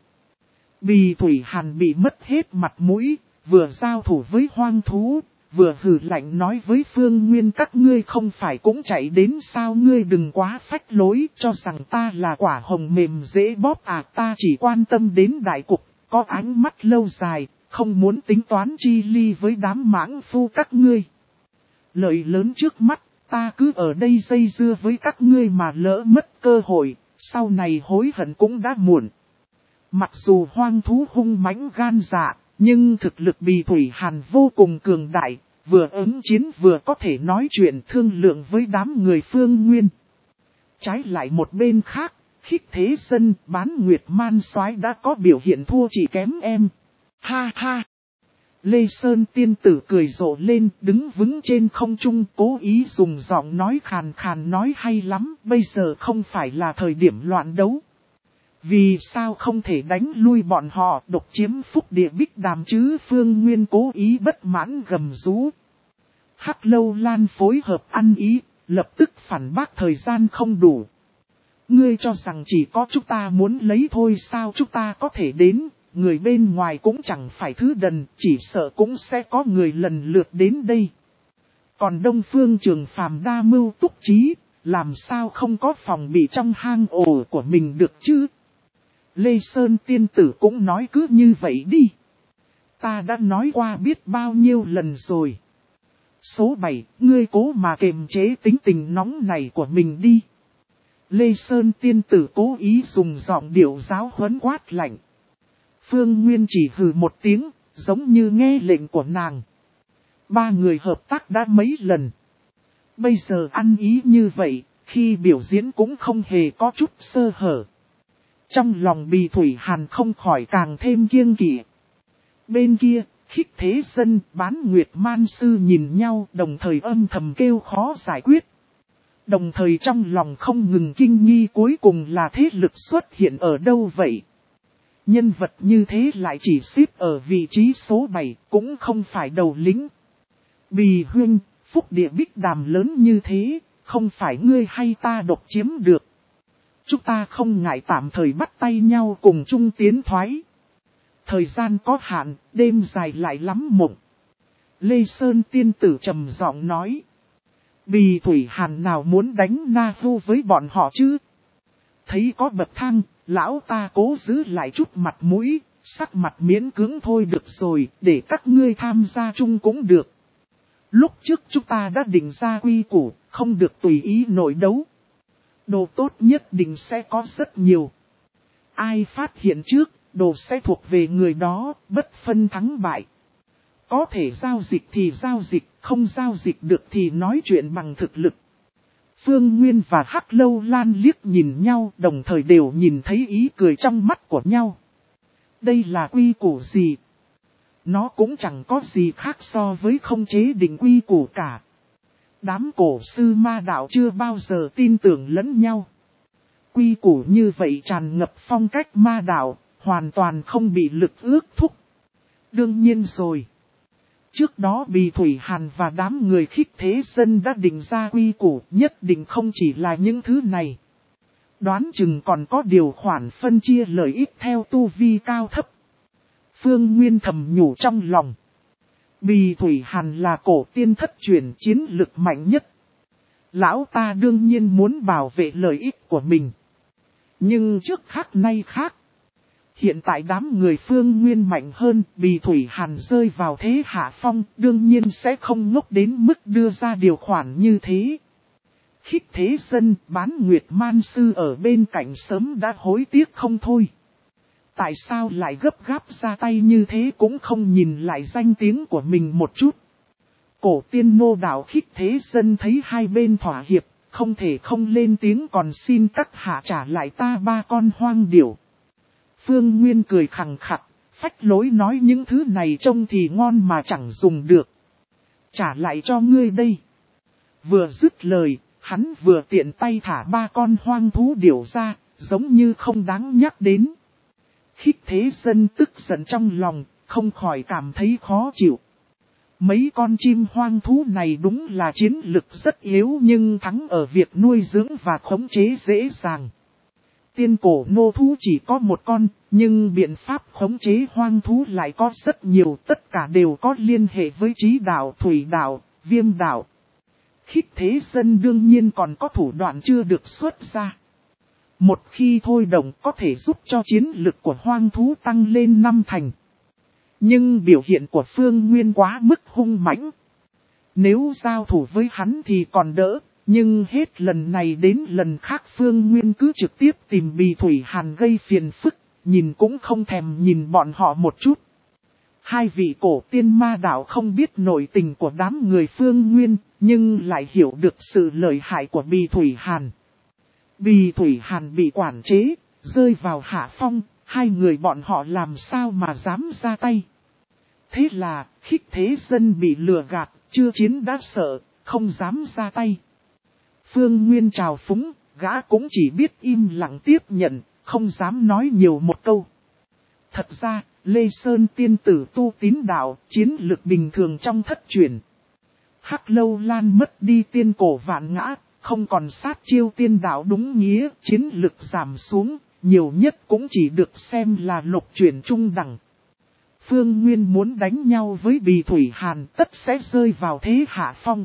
Bì Thủy Hàn bị mất hết mặt mũi, vừa giao thủ với hoang thú, vừa hừ lạnh nói với Phương Nguyên: các ngươi không phải cũng chạy đến sao, ngươi đừng quá phách lối, cho rằng ta là quả hồng mềm dễ bóp à, ta chỉ quan tâm đến đại cục, có ánh mắt lâu dài, không muốn tính toán chi ly với đám mãng phu các ngươi. Lợi lớn trước mắt, ta cứ ở đây dây dưa với các ngươi mà lỡ mất cơ hội, sau này hối hận cũng đã muộn. Mặc dù hoang thú hung mãnh gan dạ, Nhưng thực lực Bì Thủy Hàn vô cùng cường đại, vừa ứng chiến vừa có thể nói chuyện thương lượng với đám người Phương Nguyên. Trái lại một bên khác, Khích Thế Dân Bán Nguyệt Man Soái đã có biểu hiện thua chỉ kém em. Ha ha! Lê Sơn tiên tử cười rộ lên, đứng vững trên không trung, cố ý dùng giọng nói khàn khàn nói hay lắm, bây giờ không phải là thời điểm loạn đấu. Vì sao không thể đánh lui bọn họ độc chiếm phúc địa Bích Đàm chứ? Phương Nguyên cố ý bất mãn gầm rú. Hắc Lâu Lan phối hợp ăn ý, lập tức phản bác thời gian không đủ. Ngươi cho rằng chỉ có chúng ta muốn lấy thôi sao? Chúng ta có thể đến, người bên ngoài cũng chẳng phải thứ đần, chỉ sợ cũng sẽ có người lần lượt đến đây. Còn Đông Phương Trường Phàm đa mưu túc trí, làm sao không có phòng bị trong hang ổ của mình được chứ? Lê Sơn tiên tử cũng nói cứ như vậy đi. Ta đã nói qua biết bao nhiêu lần rồi. Số bảy, ngươi cố mà kiềm chế tính tình nóng này của mình đi. Lê Sơn tiên tử cố ý dùng giọng điệu giáo huấn quát lạnh. Phương Nguyên chỉ hừ một tiếng, giống như nghe lệnh của nàng. Ba người hợp tác đã mấy lần. Bây giờ ăn ý như vậy, khi biểu diễn cũng không hề có chút sơ hở. Trong lòng Bì Thủy Hàn không khỏi càng thêm kiêng kỵ. Bên kia, Khích Thế Dân Bán Nguyệt Man Sư nhìn nhau đồng thời âm thầm kêu khó giải quyết. Đồng thời trong lòng không ngừng kinh nghi cuối cùng là thế lực xuất hiện ở đâu vậy. Nhân vật như thế lại chỉ xếp ở vị trí số bảy, cũng không phải đầu lĩnh. Bì huynh, phúc địa Bích Đàm lớn như thế, không phải ngươi hay ta độc chiếm được. Chúng ta không ngại tạm thời bắt tay nhau cùng chung tiến thoái. Thời gian có hạn, đêm dài lại lắm mộng. Lê Sơn tiên tử trầm giọng nói. Bì Thủy Hàn nào muốn đánh Na Vu với bọn họ chứ? Thấy có bậc thang, lão ta cố giữ lại chút mặt mũi, sắc mặt miễn cưỡng thôi được rồi, để các ngươi tham gia chung cũng được. Lúc trước chúng ta đã định ra quy củ, không được tùy ý nội đấu. Đồ tốt nhất định sẽ có rất nhiều. Ai phát hiện trước, đồ sẽ thuộc về người đó, bất phân thắng bại. Có thể giao dịch thì giao dịch, không giao dịch được thì nói chuyện bằng thực lực. Phương Nguyên và Hắc Lâu Lan liếc nhìn nhau, đồng thời đều nhìn thấy ý cười trong mắt của nhau. Đây là quy củ gì? Nó cũng chẳng có gì khác so với không chế định quy củ cả. Đám cổ sư ma đạo chưa bao giờ tin tưởng lẫn nhau. Quy củ như vậy tràn ngập phong cách ma đạo, hoàn toàn không bị lực ước thúc. Đương nhiên rồi. Trước đó Bì Thủy Hàn và đám người Khích Thế Dân đã định ra quy củ, nhất định không chỉ là những thứ này. Đoán chừng còn có điều khoản phân chia lợi ích theo tu vi cao thấp. Phương Nguyên thầm nhủ trong lòng. Bì Thủy Hàn là cổ tiên thất truyền chiến lực mạnh nhất. Lão ta đương nhiên muốn bảo vệ lợi ích của mình. Nhưng trước khác nay khác. Hiện tại đám người Phương Nguyên mạnh hơn, Bì Thủy Hàn rơi vào thế hạ phong, đương nhiên sẽ không ngốc đến mức đưa ra điều khoản như thế. Khích Thế Dân Bán Nguyệt Man Sư ở bên cạnh sớm đã hối tiếc không thôi. Tại sao lại gấp gáp ra tay như thế cũng không nhìn lại danh tiếng của mình một chút. Cổ tiên nô đạo Khích Thế Dân thấy hai bên thỏa hiệp, không thể không lên tiếng còn xin các hạ trả lại ta ba con hoang điểu. Phương Nguyên cười khằng khặc, phách lối nói những thứ này trông thì ngon mà chẳng dùng được. Trả lại cho ngươi đây. Vừa dứt lời, hắn vừa tiện tay thả ba con hoang thú điểu ra, giống như không đáng nhắc đến. Khích Thế Dân tức giận trong lòng, không khỏi cảm thấy khó chịu. Mấy con chim hoang thú này đúng là chiến lực rất yếu nhưng thắng ở việc nuôi dưỡng và khống chế dễ dàng. Tiên cổ nô thú chỉ có một con, nhưng biện pháp khống chế hoang thú lại có rất nhiều, tất cả đều có liên hệ với trí đạo, thủy đạo, viêm đạo. Khích Thế Dân đương nhiên còn có thủ đoạn chưa được xuất ra. Một khi thôi động có thể giúp cho chiến lực của hoang thú tăng lên năm thành. Nhưng biểu hiện của Phương Nguyên quá mức hung mãnh. Nếu giao thủ với hắn thì còn đỡ, nhưng hết lần này đến lần khác Phương Nguyên cứ trực tiếp tìm Bì Thủy Hàn gây phiền phức, nhìn cũng không thèm nhìn bọn họ một chút. Hai vị cổ tiên ma đạo không biết nội tình của đám người Phương Nguyên, nhưng lại hiểu được sự lợi hại của Bì Thủy Hàn. Bì Thủy Hàn bị quản chế, rơi vào hạ phong, hai người bọn họ làm sao mà dám ra tay. Thế là, khích thế dân bị lừa gạt, chưa chiến đã sợ, không dám ra tay. Phương Nguyên trào phúng, gã cũng chỉ biết im lặng tiếp nhận, không dám nói nhiều một câu. Thật ra, Lê Sơn tiên tử tu tín đạo, chiến lực bình thường trong thất truyền. Hắc Lâu Lan mất đi tiên cổ vạn ngã, không còn sát chiêu tiên đạo đúng nghĩa, chiến lực giảm xuống, nhiều nhất cũng chỉ được xem là lục chuyển trung đẳng. Phương Nguyên muốn đánh nhau với Bì Thủy Hàn tất sẽ rơi vào thế hạ phong.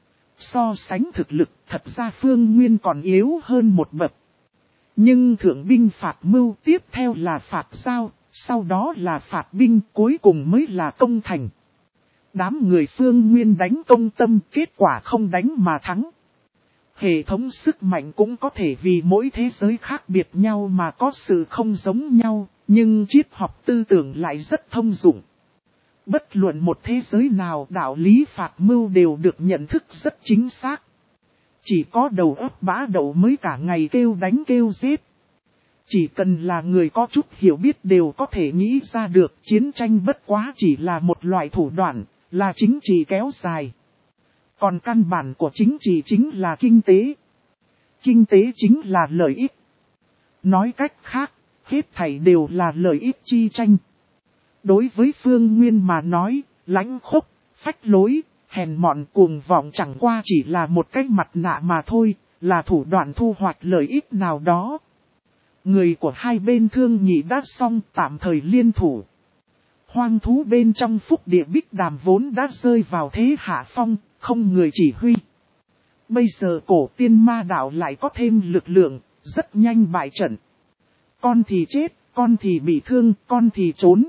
So sánh thực lực, thật ra Phương Nguyên còn yếu hơn một bậc. Nhưng thượng binh phạt mưu tiếp theo là phạt giao, sau đó là phạt binh, cuối cùng mới là công thành. Đám người Phương Nguyên đánh công tâm, kết quả không đánh mà thắng. Hệ thống sức mạnh cũng có thể vì mỗi thế giới khác biệt nhau mà có sự không giống nhau, nhưng triết học tư tưởng lại rất thông dụng. Bất luận một thế giới nào đạo lý phạt mưu đều được nhận thức rất chính xác. Chỉ có đầu óc bá đậu mới cả ngày kêu đánh kêu giết. Chỉ cần là người có chút hiểu biết đều có thể nghĩ ra được chiến tranh bất quá chỉ là một loại thủ đoạn, là chính trị kéo dài. Còn căn bản của chính trị chính là kinh tế. Kinh tế chính là lợi ích. Nói cách khác, hết thảy đều là lợi ích chi tranh. Đối với Phương Nguyên mà nói, lãnh khốc, phách lối, hèn mọn cuồng vọng chẳng qua chỉ là một cái mặt nạ mà thôi, là thủ đoạn thu hoạch lợi ích nào đó. Người của hai bên thương nghị đã xong tạm thời liên thủ. Hoang thú bên trong phúc địa Bích Đàm vốn đã rơi vào thế hạ phong, không người chỉ huy. Bây giờ cổ tiên ma đạo lại có thêm lực lượng, rất nhanh bại trận. Con thì chết, con thì bị thương, con thì trốn.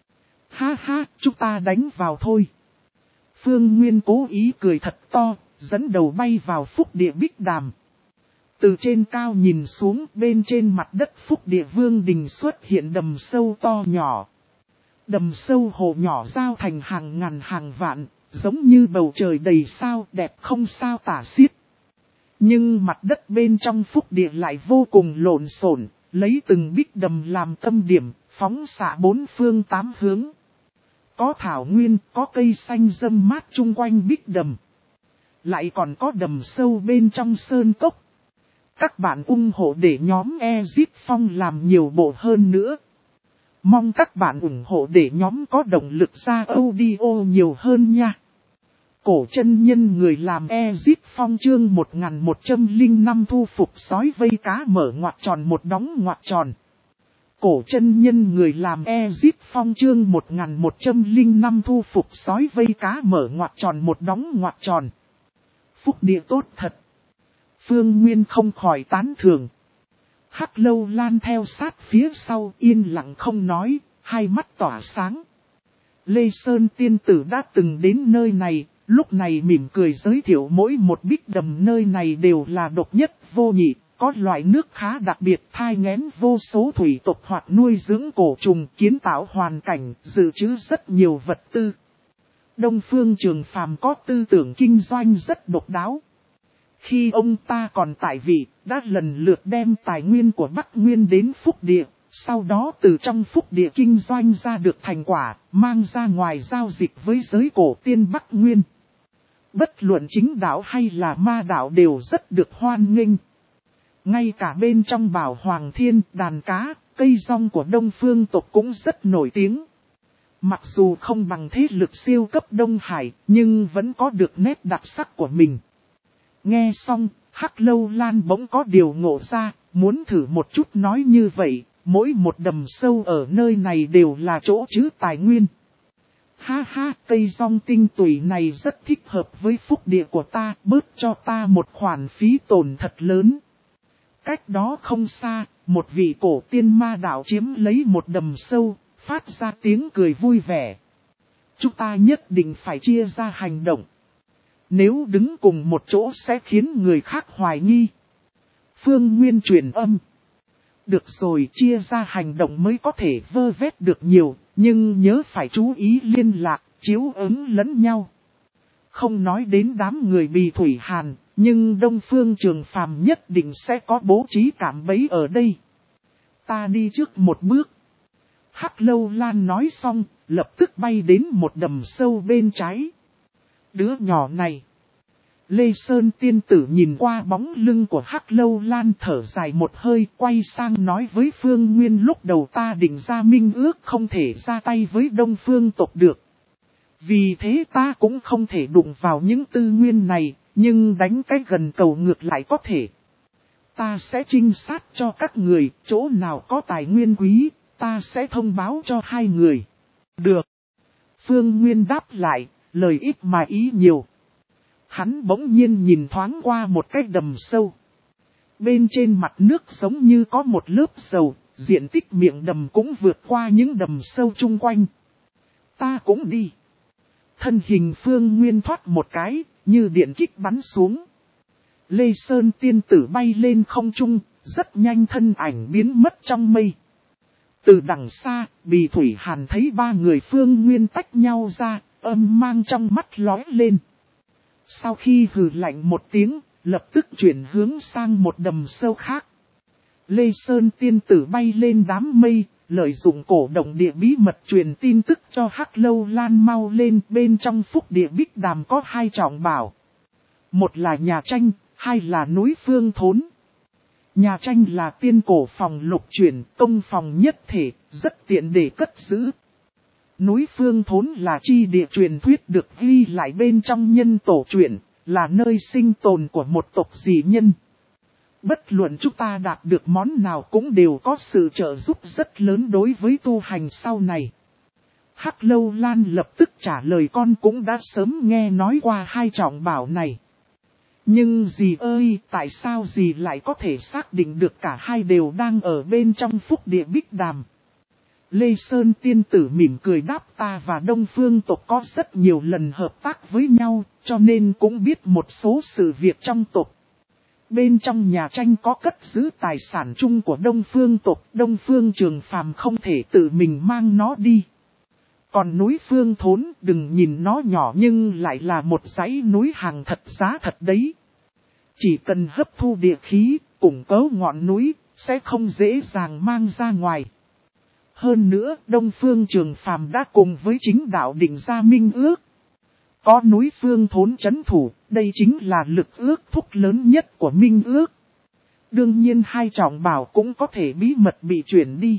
Ha ha, chúng ta đánh vào thôi. Phương Nguyên cố ý cười thật to, dẫn đầu bay vào phúc địa Bích Đàm. Từ trên cao nhìn xuống bên trên mặt đất phúc địa vương đình xuất hiện đầm sâu to nhỏ. Đầm sâu hồ nhỏ giao thành hàng ngàn hàng vạn, giống như bầu trời đầy sao đẹp không sao tả xiết. Nhưng mặt đất bên trong phúc địa lại vô cùng lộn xộn, lấy từng bích đầm làm tâm điểm, phóng xạ bốn phương tám hướng. Có thảo nguyên, có cây xanh râm mát chung quanh bích đầm. Lại còn có đầm sâu bên trong sơn cốc. Các bạn ủng hộ để nhóm Ezip Phong làm nhiều bộ hơn nữa. Mong các bạn ủng hộ để nhóm có động lực ra audio nhiều hơn nha. Cổ chân nhân người làm Ezip Phong chương một nghìn một trăm lẻ năm thu phục sói vây cá mở ngoặc tròn một đóng ngoặc tròn. Cổ chân nhân người làm Ezip Phong chương một nghìn một trăm lẻ năm thu phục sói vây cá mở ngoặc tròn một đóng ngoặc tròn. Phúc địa tốt thật. Phương Nguyên không khỏi tán thưởng. Hắc Lâu Lan theo sát phía sau yên lặng không nói, hai mắt tỏa sáng. Lê Sơn tiên tử đã từng đến nơi này, lúc này mỉm cười giới thiệu mỗi một bích đầm nơi này đều là độc nhất vô nhị, có loại nước khá đặc biệt thai nghén vô số thủy tộc hoặc nuôi dưỡng cổ trùng kiến tạo hoàn cảnh, dự trữ rất nhiều vật tư. Đông Phương Trường Phàm có tư tưởng kinh doanh rất độc đáo. Khi ông ta còn tại vị, đã lần lượt đem tài nguyên của Bắc Nguyên đến Phúc Địa, sau đó từ trong Phúc Địa kinh doanh ra được thành quả, mang ra ngoài giao dịch với giới cổ tiên Bắc Nguyên. Bất luận chính đạo hay là ma đạo đều rất được hoan nghênh. Ngay cả bên trong Bảo Hoàng Thiên, đàn cá, cây rong của Đông Phương tộc cũng rất nổi tiếng. Mặc dù không bằng thế lực siêu cấp Đông Hải, nhưng vẫn có được nét đặc sắc của mình. Nghe xong, Hắc Lâu Lan bỗng có điều ngộ ra, muốn thử một chút nói như vậy, mỗi một đầm sâu ở nơi này đều là chỗ trữ tài nguyên. Ha ha, cây rong tinh tủy này rất thích hợp với phúc địa của ta, bớt cho ta một khoản phí tổn thật lớn. Cách đó không xa, một vị cổ tiên ma đạo chiếm lấy một đầm sâu, phát ra tiếng cười vui vẻ. Chúng ta nhất định phải chia ra hành động. Nếu đứng cùng một chỗ sẽ khiến người khác hoài nghi. Phương Nguyên truyền âm. Được rồi, chia ra hành động mới có thể vơ vét được nhiều, nhưng nhớ phải chú ý liên lạc, chiếu ứng lẫn nhau. Không nói đến đám người Bì Thủy Hàn, nhưng Đông Phương Trường Phàm nhất định sẽ có bố trí cạm bẫy ở đây. Ta đi trước một bước. Hắc Lâu Lan nói xong, lập tức bay đến một đầm sâu bên trái. Đứa nhỏ này. Lê Sơn tiên tử nhìn qua bóng lưng của Hắc Lâu Lan thở dài một hơi, quay sang nói với Phương Nguyên, lúc đầu ta định ra minh ước không thể ra tay với Đông Phương tộc được. Vì thế ta cũng không thể đụng vào những tư nguyên này, nhưng đánh cái gần cầu ngược lại có thể. Ta sẽ trinh sát cho các người, chỗ nào có tài nguyên quý, ta sẽ thông báo cho hai người. Được. Phương Nguyên đáp lại, lời ít mà ý nhiều. Hắn bỗng nhiên nhìn thoáng qua một cái đầm sâu. Bên trên mặt nước giống như có một lớp dầu, diện tích miệng đầm cũng vượt qua những đầm sâu chung quanh. Ta cũng đi. Thân hình Phương Nguyên thoát một cái, như điện kích bắn xuống. Lê Sơn tiên tử bay lên không trung, rất nhanh thân ảnh biến mất trong mây. Từ đằng xa, Bì Thủy Hàn thấy ba người Phương Nguyên tách nhau ra, âm mang trong mắt lóe lên. Sau khi hừ lạnh một tiếng, lập tức chuyển hướng sang một đầm sâu khác. Lê Sơn tiên tử bay lên đám mây, lợi dụng cổ động địa bí mật truyền tin tức cho Hắc Lâu Lan mau lên. Bên trong phúc địa Bích Đàm có hai trọng bảo. Một là nhà tranh, hai là núi Phương Thốn. Nhà tranh là tiên cổ phòng lục chuyển, công phòng nhất thể, rất tiện để cất giữ. Núi Phương Thốn là chi địa truyền thuyết được ghi lại bên trong nhân tổ truyện, là nơi sinh tồn của một tộc dị nhân. Bất luận chúng ta đạt được món nào cũng đều có sự trợ giúp rất lớn đối với tu hành sau này. Hắc Lâu Lan lập tức trả lời, con cũng đã sớm nghe nói qua hai trọng bảo này. Nhưng dì ơi, tại sao dì lại có thể xác định được cả hai đều đang ở bên trong phúc địa Bích Đàm? Lê Sơn tiên tử mỉm cười đáp, ta và Đông Phương tộc có rất nhiều lần hợp tác với nhau, cho nên cũng biết một số sự việc trong tộc. Bên trong nhà tranh có cất giữ tài sản chung của Đông Phương tộc, Đông Phương Trường Phàm không thể tự mình mang nó đi. Còn núi Phương Thốn, đừng nhìn nó nhỏ nhưng lại là một dãy núi hàng thật giá thật đấy. Chỉ cần hấp thu địa khí, củng cố ngọn núi, sẽ không dễ dàng mang ra ngoài. Hơn nữa, Đông Phương Trường Phàm đã cùng với chính đạo định ra minh ước. Có núi Phương Thốn trấn thủ, đây chính là lực ước thúc lớn nhất của minh ước. Đương nhiên hai trọng bảo cũng có thể bí mật bị chuyển đi.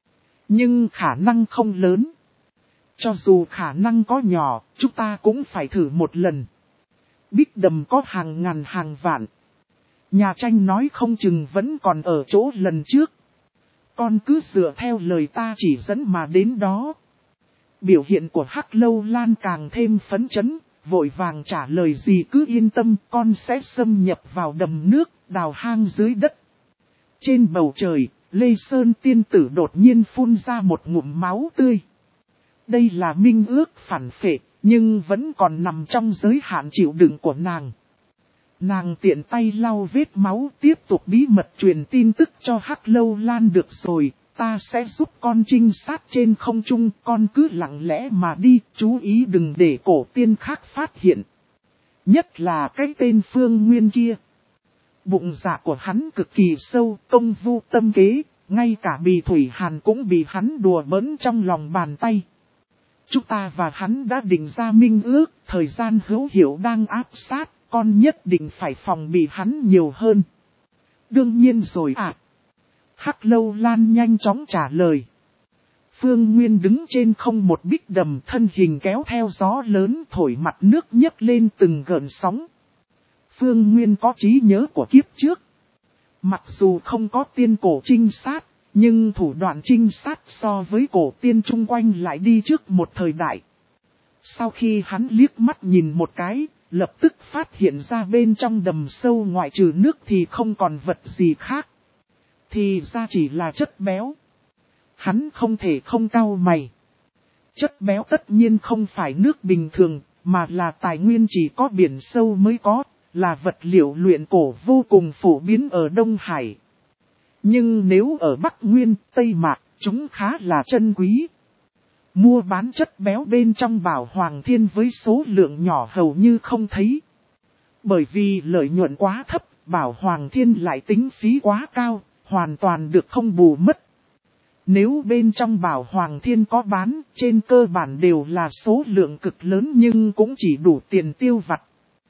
Nhưng khả năng không lớn. Cho dù khả năng có nhỏ, chúng ta cũng phải thử một lần. Bích Đầm có hàng ngàn hàng vạn. Nhà tranh nói không chừng vẫn còn ở chỗ lần trước. Con cứ dựa theo lời ta chỉ dẫn mà đến đó. Biểu hiện của Hắc Lâu Lan càng thêm phấn chấn, vội vàng trả lời, gì cứ yên tâm, con sẽ xâm nhập vào đầm nước, đào hang dưới đất. Trên bầu trời, Lê Sơn tiên tử đột nhiên phun ra một ngụm máu tươi. Đây là minh ước phản phệ, nhưng vẫn còn nằm trong giới hạn chịu đựng của nàng. Nàng tiện tay lau vết máu, tiếp tục bí mật truyền tin tức cho Hắc Lâu Lan, được rồi, ta sẽ giúp con trinh sát trên không trung, con cứ lặng lẽ mà đi, chú ý đừng để cổ tiên khác phát hiện. Nhất là cái tên Phương Nguyên kia. Bụng dạ của hắn cực kỳ sâu, công vu tâm kế, ngay cả Bì Thủy Hàn cũng bị hắn đùa bỡn trong lòng bàn tay. Chúng ta và hắn đã định ra minh ước, thời gian hữu hiệu đang áp sát, con nhất định phải phòng bị hắn nhiều hơn. Đương nhiên rồi ạ. À. Hắc Lâu Lan nhanh chóng trả lời. Phương Nguyên đứng trên không một bích đầm, thân hình kéo theo gió lớn thổi mặt nước nhấc lên từng gợn sóng. Phương Nguyên có trí nhớ của kiếp trước. Mặc dù không có tiên cổ trinh sát, nhưng thủ đoạn trinh sát so với cổ tiên chung quanh lại đi trước một thời đại. Sau khi hắn liếc mắt nhìn một cái, lập tức phát hiện ra bên trong đầm sâu ngoại trừ nước thì không còn vật gì khác. Thì ra chỉ là chất béo. Hắn không thể không cau mày. Chất béo tất nhiên không phải nước bình thường, mà là tài nguyên chỉ có biển sâu mới có, là vật liệu luyện cổ vô cùng phổ biến ở Đông Hải. Nhưng nếu ở Bắc Nguyên, Tây Mạc, chúng khá là chân quý. Mua bán chất béo bên trong Bảo Hoàng Thiên với số lượng nhỏ hầu như không thấy. Bởi vì lợi nhuận quá thấp, Bảo Hoàng Thiên lại tính phí quá cao, hoàn toàn được không bù mất. Nếu bên trong Bảo Hoàng Thiên có bán, trên cơ bản đều là số lượng cực lớn nhưng cũng chỉ đủ tiền tiêu vặt.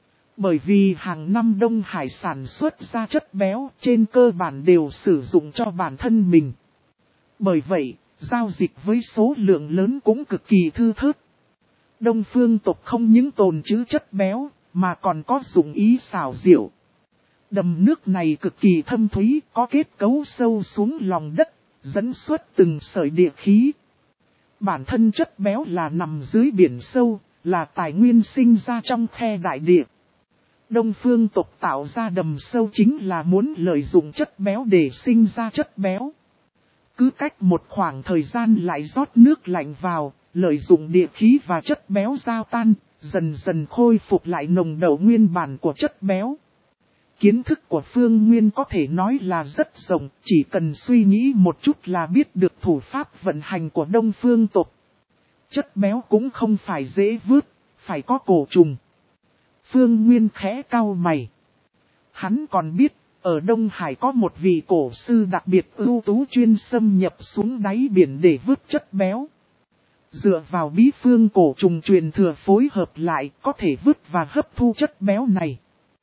Bởi vì hàng năm Đông Hải sản xuất ra chất béo, trên cơ bản đều sử dụng cho bản thân mình. Bởi vậy, giao dịch với số lượng lớn cũng cực kỳ thư thớt. Đông Phương tộc không những tồn trữ chất béo, mà còn có dụng ý xảo diệu. Đầm nước này cực kỳ thâm thúy, có kết cấu sâu xuống lòng đất, dẫn xuất từng sợi địa khí. Bản thân chất béo là nằm dưới biển sâu, là tài nguyên sinh ra trong khe đại địa. Đông Phương tộc tạo ra đầm sâu chính là muốn lợi dụng chất béo để sinh ra chất béo. Cứ cách một khoảng thời gian lại rót nước lạnh vào, lợi dụng địa khí và chất béo giao tan, dần dần khôi phục lại nồng độ nguyên bản của chất béo. Kiến thức của Phương Nguyên có thể nói là rất rộng, chỉ cần suy nghĩ một chút là biết được thủ pháp vận hành của Đông Phương tộc. Chất béo cũng không phải dễ vớt, phải có cổ trùng. Phương Nguyên khẽ cau mày. Hắn còn biết, ở Đông Hải có một vị cổ sư đặc biệt ưu tú chuyên xâm nhập xuống đáy biển để vớt chất béo. Dựa vào bí phương cổ trùng truyền thừa phối hợp lại có thể vớt và hấp thu chất béo này.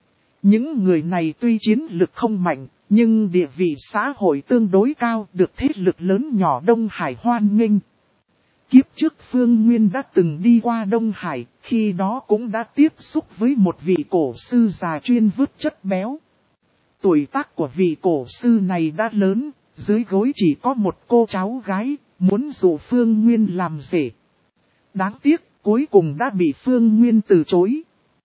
Những người này tuy chiến lực không mạnh, nhưng địa vị xã hội tương đối cao, được thế lực lớn nhỏ Đông Hải hoan nghênh. Kiếp trước Phương Nguyên đã từng đi qua Đông Hải, khi đó cũng đã tiếp xúc với một vị cổ sư già chuyên vớt chất béo. Tuổi tác của vị cổ sư này đã lớn, dưới gối chỉ có một cô cháu gái, muốn dụ Phương Nguyên làm rể. Đáng tiếc, cuối cùng đã bị Phương Nguyên từ chối.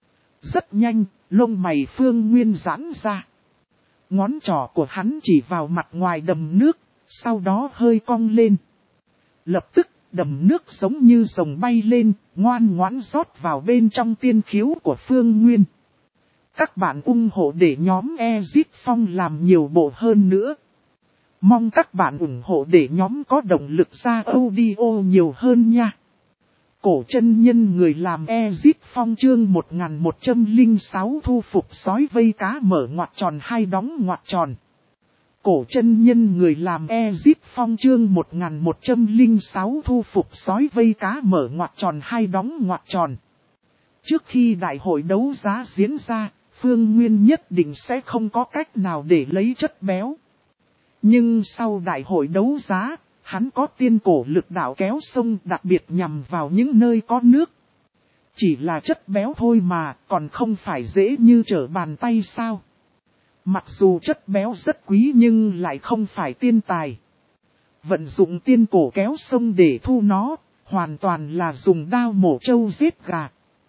Rất nhanh, lông mày Phương Nguyên giãn ra. Ngón trỏ của hắn chỉ vào mặt ngoài đầm nước, sau đó hơi cong lên. Lập tức, đầm nước giống như rồng bay lên, ngoan ngoãn rót vào bên trong tiên khiếu của Phương Nguyên. Các bạn ủng hộ để nhóm Exit Phong làm nhiều bộ hơn nữa. Mong các bạn ủng hộ để nhóm có động lực ra audio nhiều hơn nha. Cổ chân nhân người làm Exit Phong chương một nghìn một trăm lẻ sáu thu phục sói vây cá mở ngoặc tròn hai đóng ngoặc tròn. Cổ chân nhân người làm Exit Phong chương một nghìn một trăm lẻ sáu thu phục sói vây cá mở ngoặc tròn hai đóng ngoặc tròn. Trước khi đại hội đấu giá diễn ra, Phương Nguyên nhất định sẽ không có cách nào để lấy chất béo. Nhưng sau đại hội đấu giá, hắn có tiên cổ lực đạo kéo sông đặc biệt nhằm vào những nơi có nước. Chỉ là chất béo thôi mà, còn không phải dễ như trở bàn tay sao. Mặc dù chất béo rất quý nhưng lại không phải tiên tài. Vận dụng tiên cổ kéo sông để thu nó, hoàn toàn là dùng đao mổ trâu giết gà.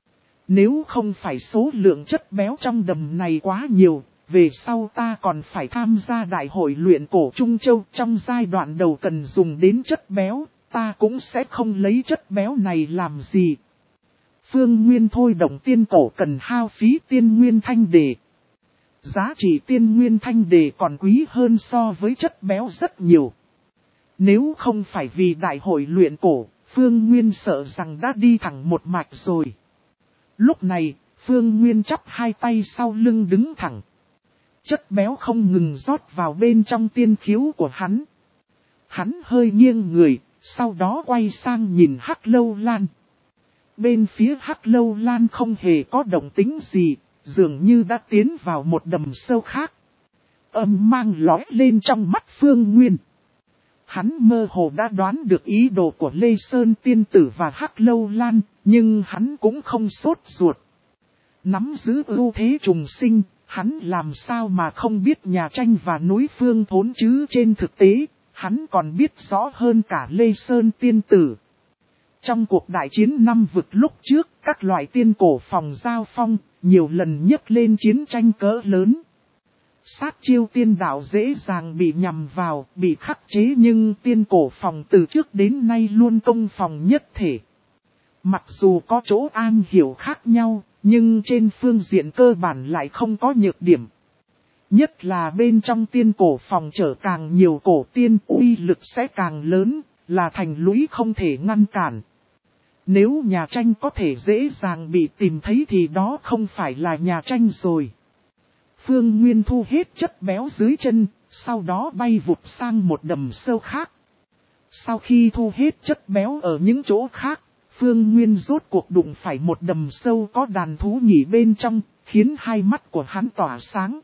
Nếu không phải số lượng chất béo trong đầm này quá nhiều, về sau ta còn phải tham gia đại hội luyện cổ Trung Châu trong giai đoạn đầu cần dùng đến chất béo, ta cũng sẽ không lấy chất béo này làm gì. Phương Nguyên thôi động tiên cổ cần hao phí tiên nguyên thanh đề. Giá trị tiên nguyên thanh đề còn quý hơn so với chất béo rất nhiều. Nếu không phải vì đại hội luyện cổ, Phương Nguyên sợ rằng đã đi thẳng một mạch rồi. Lúc này, Phương Nguyên chắp hai tay sau lưng đứng thẳng. Chất béo không ngừng rót vào bên trong tiên khiếu của hắn. Hắn hơi nghiêng người, sau đó quay sang nhìn Hắc Lâu Lan. Bên phía Hắc Lâu Lan không hề có động tĩnh gì, dường như đã tiến vào một đầm sâu khác. Âm mang lóe lên trong mắt Phương Nguyên. Hắn mơ hồ đã đoán được ý đồ của Lê Sơn Tiên Tử và Hắc Lâu Lan, nhưng hắn cũng không sốt ruột. Nắm giữ ưu thế trùng sinh, hắn làm sao mà không biết nhà tranh và núi Phương Thốn chứ trên thực tế, hắn còn biết rõ hơn cả Lê Sơn Tiên Tử. Trong cuộc đại chiến năm vực lúc trước, các loại tiên cổ phòng giao phong, nhiều lần nhấc lên chiến tranh cỡ lớn. Sát chiêu tiên đạo dễ dàng bị nhằm vào, bị khắc chế nhưng tiên cổ phòng từ trước đến nay luôn công phòng nhất thể. Mặc dù có chỗ am hiểu khác nhau, nhưng trên phương diện cơ bản lại không có nhược điểm. Nhất là bên trong tiên cổ phòng trở càng nhiều cổ tiên uy lực sẽ càng lớn, là thành lũy không thể ngăn cản. Nếu nhà tranh có thể dễ dàng bị tìm thấy thì đó không phải là nhà tranh rồi. Phương Nguyên thu hết chất béo dưới chân, sau đó bay vụt sang một đầm sâu khác. Sau khi thu hết chất béo ở những chỗ khác, Phương Nguyên rốt cuộc đụng phải một đầm sâu có đàn thú nhỉ bên trong, khiến hai mắt của hắn tỏa sáng.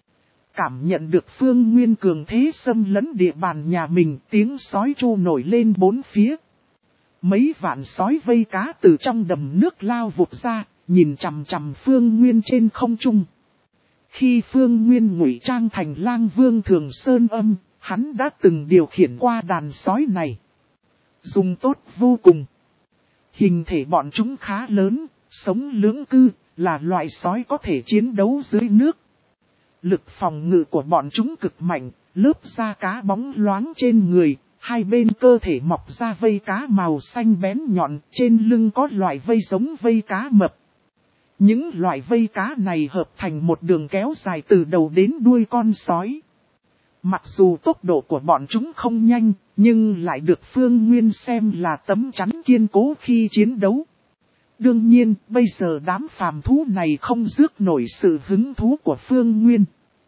Cảm nhận được Phương Nguyên cường thế xâm lấn địa bàn nhà mình, tiếng sói tru nổi lên bốn phía. Mấy vạn sói vây cá từ trong đầm nước lao vụt ra, nhìn chằm chằm Phương Nguyên trên không trung. Khi Phương Nguyên ngụy trang thành Lang Vương Thường Sơn Âm, hắn đã từng điều khiển qua đàn sói này. Dùng tốt vô cùng. Hình thể bọn chúng khá lớn, sống lưỡng cư, là loại sói có thể chiến đấu dưới nước. Lực phòng ngự của bọn chúng cực mạnh, lớp da cá bóng loáng trên người, hai bên cơ thể mọc ra vây cá màu xanh bén nhọn, trên lưng có loại vây giống vây cá mập. Những loại vây cá này hợp thành một đường kéo dài từ đầu đến đuôi con sói. Mặc dù tốc độ của bọn chúng không nhanh, nhưng lại được Phương Nguyên xem là tấm chắn kiên cố khi chiến đấu. Đương nhiên, bây giờ đám phàm thú này không rước nổi sự hứng thú của Phương Nguyên.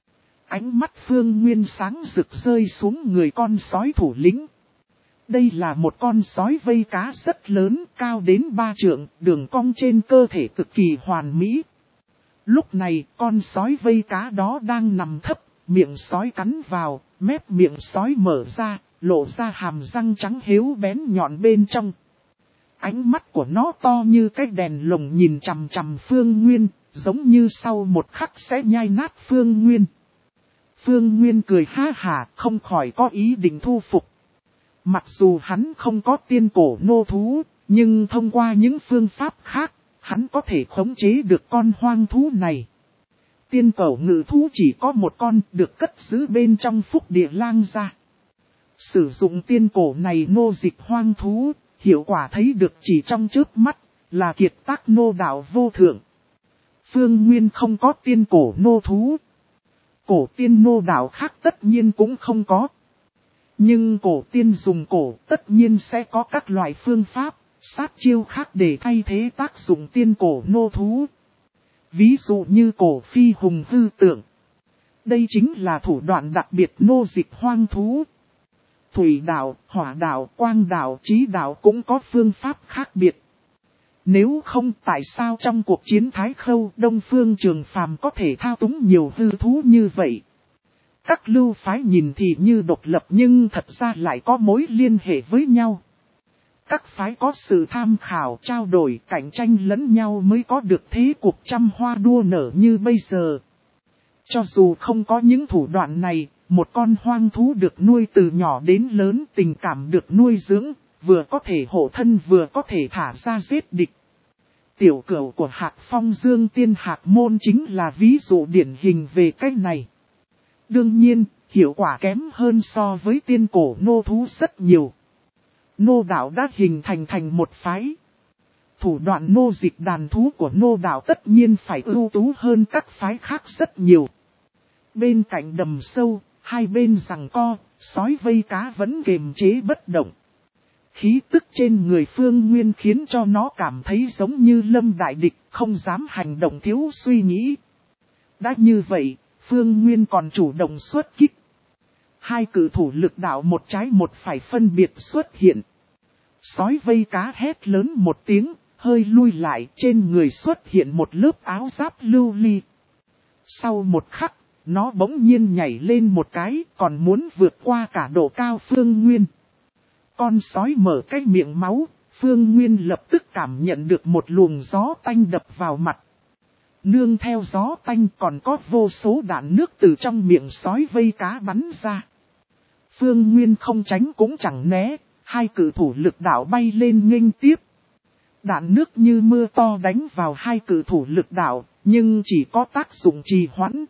Ánh mắt Phương Nguyên sáng rực rơi xuống người con sói thủ lĩnh. Đây là một con sói vây cá rất lớn, cao đến ba trượng, đường cong trên cơ thể cực kỳ hoàn mỹ. Lúc này, con sói vây cá đó đang nằm thấp, miệng sói cắn vào, mép miệng sói mở ra, lộ ra hàm răng trắng héo bén nhọn bên trong. Ánh mắt của nó to như cái đèn lồng nhìn chằm chằm Phương Nguyên, giống như sau một khắc sẽ nhai nát Phương Nguyên. Phương Nguyên cười ha hả, không khỏi có ý định thu phục. Mặc dù hắn không có tiên cổ nô thú, nhưng thông qua những phương pháp khác, hắn có thể khống chế được con hoang thú này. Tiên cổ ngự thú chỉ có một con, được cất giữ bên trong phúc địa lang gia. Sử dụng tiên cổ này nô dịch hoang thú, hiệu quả thấy được chỉ trong chớp mắt, là kiệt tác nô đạo vô thượng. Phương Nguyên không có tiên cổ nô thú. Cổ tiên nô đạo khác tất nhiên cũng không có. Nhưng cổ tiên dùng cổ tất nhiên sẽ có các loại phương pháp, sát chiêu khác để thay thế tác dụng tiên cổ nô thú. Ví dụ như cổ phi hùng hư tượng. Đây chính là thủ đoạn đặc biệt nô dịch hoang thú. Thủy đạo, hỏa đạo, quang đạo, trí đạo cũng có phương pháp khác biệt. Nếu không tại sao trong cuộc chiến Thái Khâu Đông Phương Trường Phàm có thể thao túng nhiều hư thú như vậy? Các lưu phái nhìn thì như độc lập nhưng thật ra lại có mối liên hệ với nhau. Các phái có sự tham khảo, trao đổi, cạnh tranh lẫn nhau mới có được thế cuộc trăm hoa đua nở như bây giờ. Cho dù không có những thủ đoạn này, một con hoang thú được nuôi từ nhỏ đến lớn, tình cảm được nuôi dưỡng, vừa có thể hộ thân vừa có thể thả ra giết địch. Tiểu cửu của Hạc Phong Dương Tiên Hạc Môn chính là ví dụ điển hình về cách này. Đương nhiên, hiệu quả kém hơn so với tiên cổ nô thú rất nhiều. Nô đạo đã hình thành thành một phái. Thủ đoạn nô dịch đàn thú của nô đạo tất nhiên phải ưu tú hơn các phái khác rất nhiều. Bên cạnh đầm sâu, hai bên giằng co, sói vây cá vẫn kiềm chế bất động. Khí tức trên người Phương Nguyên khiến cho nó cảm thấy giống như lâm đại địch, không dám hành động thiếu suy nghĩ. Đã như vậy, Phương Nguyên còn chủ động xuất kích. Hai cử thủ lực đạo một trái một phải phân biệt xuất hiện. Sói vây cá hét lớn một tiếng, hơi lui lại, trên người xuất hiện một lớp áo giáp lưu ly. Sau một khắc, nó bỗng nhiên nhảy lên một cái, còn muốn vượt qua cả độ cao Phương Nguyên. Con sói mở cái miệng máu, Phương Nguyên lập tức cảm nhận được một luồng gió tanh đập vào mặt. Nương theo gió tanh còn có vô số đạn nước từ trong miệng sói vây cá bắn ra. Phương Nguyên không tránh cũng chẳng né, hai cử thủ lực đạo bay lên nghênh tiếp. Đạn nước như mưa to đánh vào hai cử thủ lực đạo, nhưng chỉ có tác dụng trì hoãn.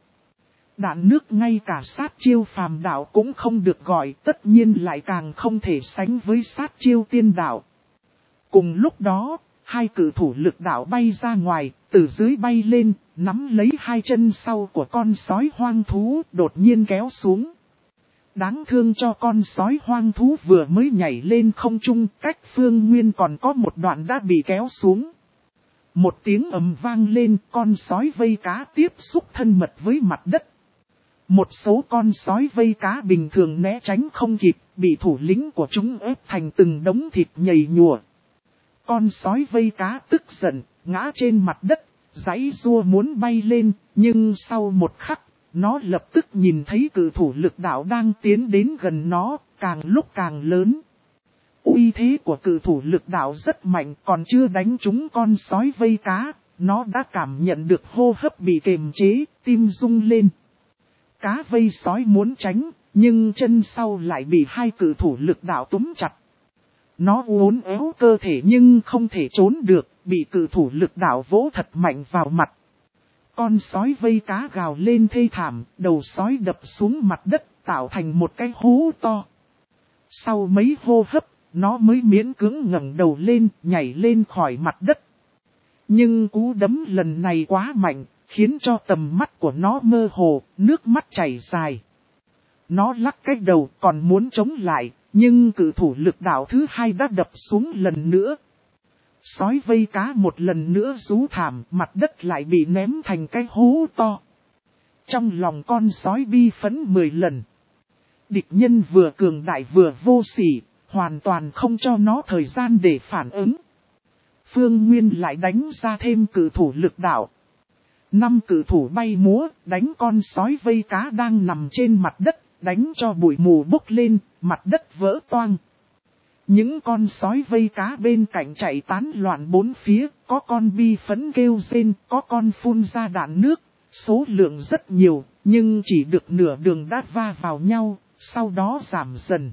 Đạn nước ngay cả sát chiêu phàm đạo cũng không được gọi, tất nhiên lại càng không thể sánh với sát chiêu tiên đạo. Cùng lúc đó, hai cử thủ lực đạo bay ra ngoài, từ dưới bay lên, nắm lấy hai chân sau của con sói hoang thú, đột nhiên kéo xuống. Đáng thương cho con sói hoang thú vừa mới nhảy lên không trung, cách Phương Nguyên còn có một đoạn đã bị kéo xuống. Một tiếng ầm vang lên, con sói vây cá tiếp xúc thân mật với mặt đất. Một số con sói vây cá bình thường né tránh không kịp, bị thủ lĩnh của chúng ép thành từng đống thịt nhầy nhùa. Con sói vây cá tức giận, ngã trên mặt đất, giãy giụa muốn bay lên, nhưng sau một khắc, nó lập tức nhìn thấy cự thủ lực đạo đang tiến đến gần nó, càng lúc càng lớn. Uy thế của cự thủ lực đạo rất mạnh, còn chưa đánh trúng con sói vây cá, nó đã cảm nhận được hô hấp bị kiềm chế, tim rung lên. Cá vây sói muốn tránh, nhưng chân sau lại bị hai cự thủ lực đạo túm chặt. Nó uốn éo cơ thể nhưng không thể trốn được, bị cự thủ lực đạo vỗ thật mạnh vào mặt. Con sói vây cá gào lên thê thảm, đầu sói đập xuống mặt đất, tạo thành một cái hố to. Sau mấy hô hấp, nó mới miễn cưỡng ngẩng đầu lên, nhảy lên khỏi mặt đất. Nhưng cú đấm lần này quá mạnh, khiến cho tầm mắt của nó mơ hồ, nước mắt chảy dài. Nó lắc cái đầu còn muốn chống lại, nhưng cự thủ lực đạo thứ hai đã đập xuống lần nữa. Sói vây cá một lần nữa rú thảm, mặt đất lại bị ném thành cái hố to. Trong lòng con sói bi phẫn mười lần. Địch nhân vừa cường đại vừa vô sỉ, hoàn toàn không cho nó thời gian để phản ứng. Phương Nguyên lại đánh ra thêm cự thủ lực đạo. Năm cự thủ bay múa, đánh con sói vây cá đang nằm trên mặt đất, đánh cho bụi mù bốc lên, mặt đất vỡ toang. Những con sói vây cá bên cạnh chạy tán loạn bốn phía, có con bi phấn kêu rên, có con phun ra đạn nước, số lượng rất nhiều, nhưng chỉ được nửa đường đã va vào nhau, sau đó giảm dần.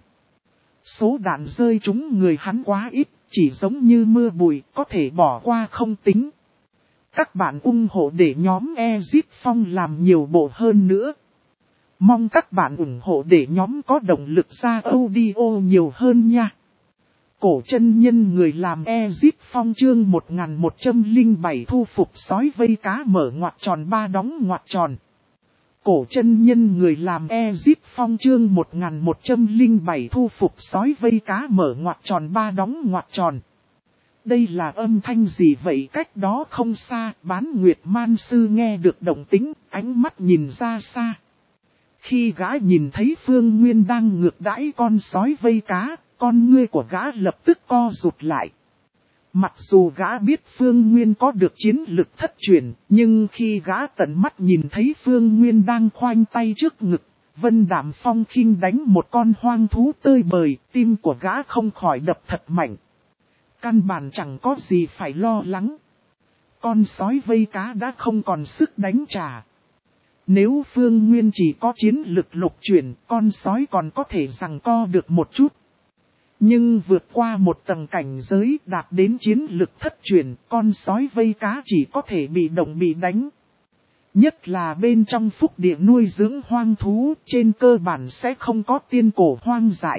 Số đạn rơi trúng người hắn quá ít, chỉ giống như mưa bụi, có thể bỏ qua không tính. Các bạn ủng hộ để nhóm Ezip Phong làm nhiều bộ hơn nữa. Mong các bạn ủng hộ để nhóm có động lực ra audio nhiều hơn nha. Cổ chân nhân người làm Ezip Phong chương một nghìn một trăm lẻ bảy thu phục sói vây cá mở ngoặc tròn ba đóng ngoặc tròn. Cổ chân nhân người làm Ezip Phong chương một nghìn một trăm lẻ bảy thu phục sói vây cá mở ngoặc tròn ba đóng ngoặc tròn. Đây là âm thanh gì vậy? Cách đó không xa, Bán Nguyệt Man Sư nghe được động tĩnh, ánh mắt nhìn ra xa. Khi gã nhìn thấy Phương Nguyên đang ngược đãi con sói vây cá, con ngươi của gã lập tức co rụt lại. Mặc dù gã biết Phương Nguyên có được chiến lực thất truyền, nhưng khi gã tận mắt nhìn thấy Phương Nguyên đang khoanh tay trước ngực, Vân Đạm Phong khinh đánh một con hoang thú tơi bời, tim của gã không khỏi đập thật mạnh. Căn bản chẳng có gì phải lo lắng. Con sói vây cá đã không còn sức đánh trả. Nếu Phương Nguyên chỉ có chiến lực lục chuyển, con sói còn có thể giằng co được một chút. Nhưng vượt qua một tầng cảnh giới đạt đến chiến lực thất truyền, con sói vây cá chỉ có thể bị động bị đánh. Nhất là bên trong phúc địa nuôi dưỡng hoang thú, trên cơ bản sẽ không có tiên cổ hoang dại.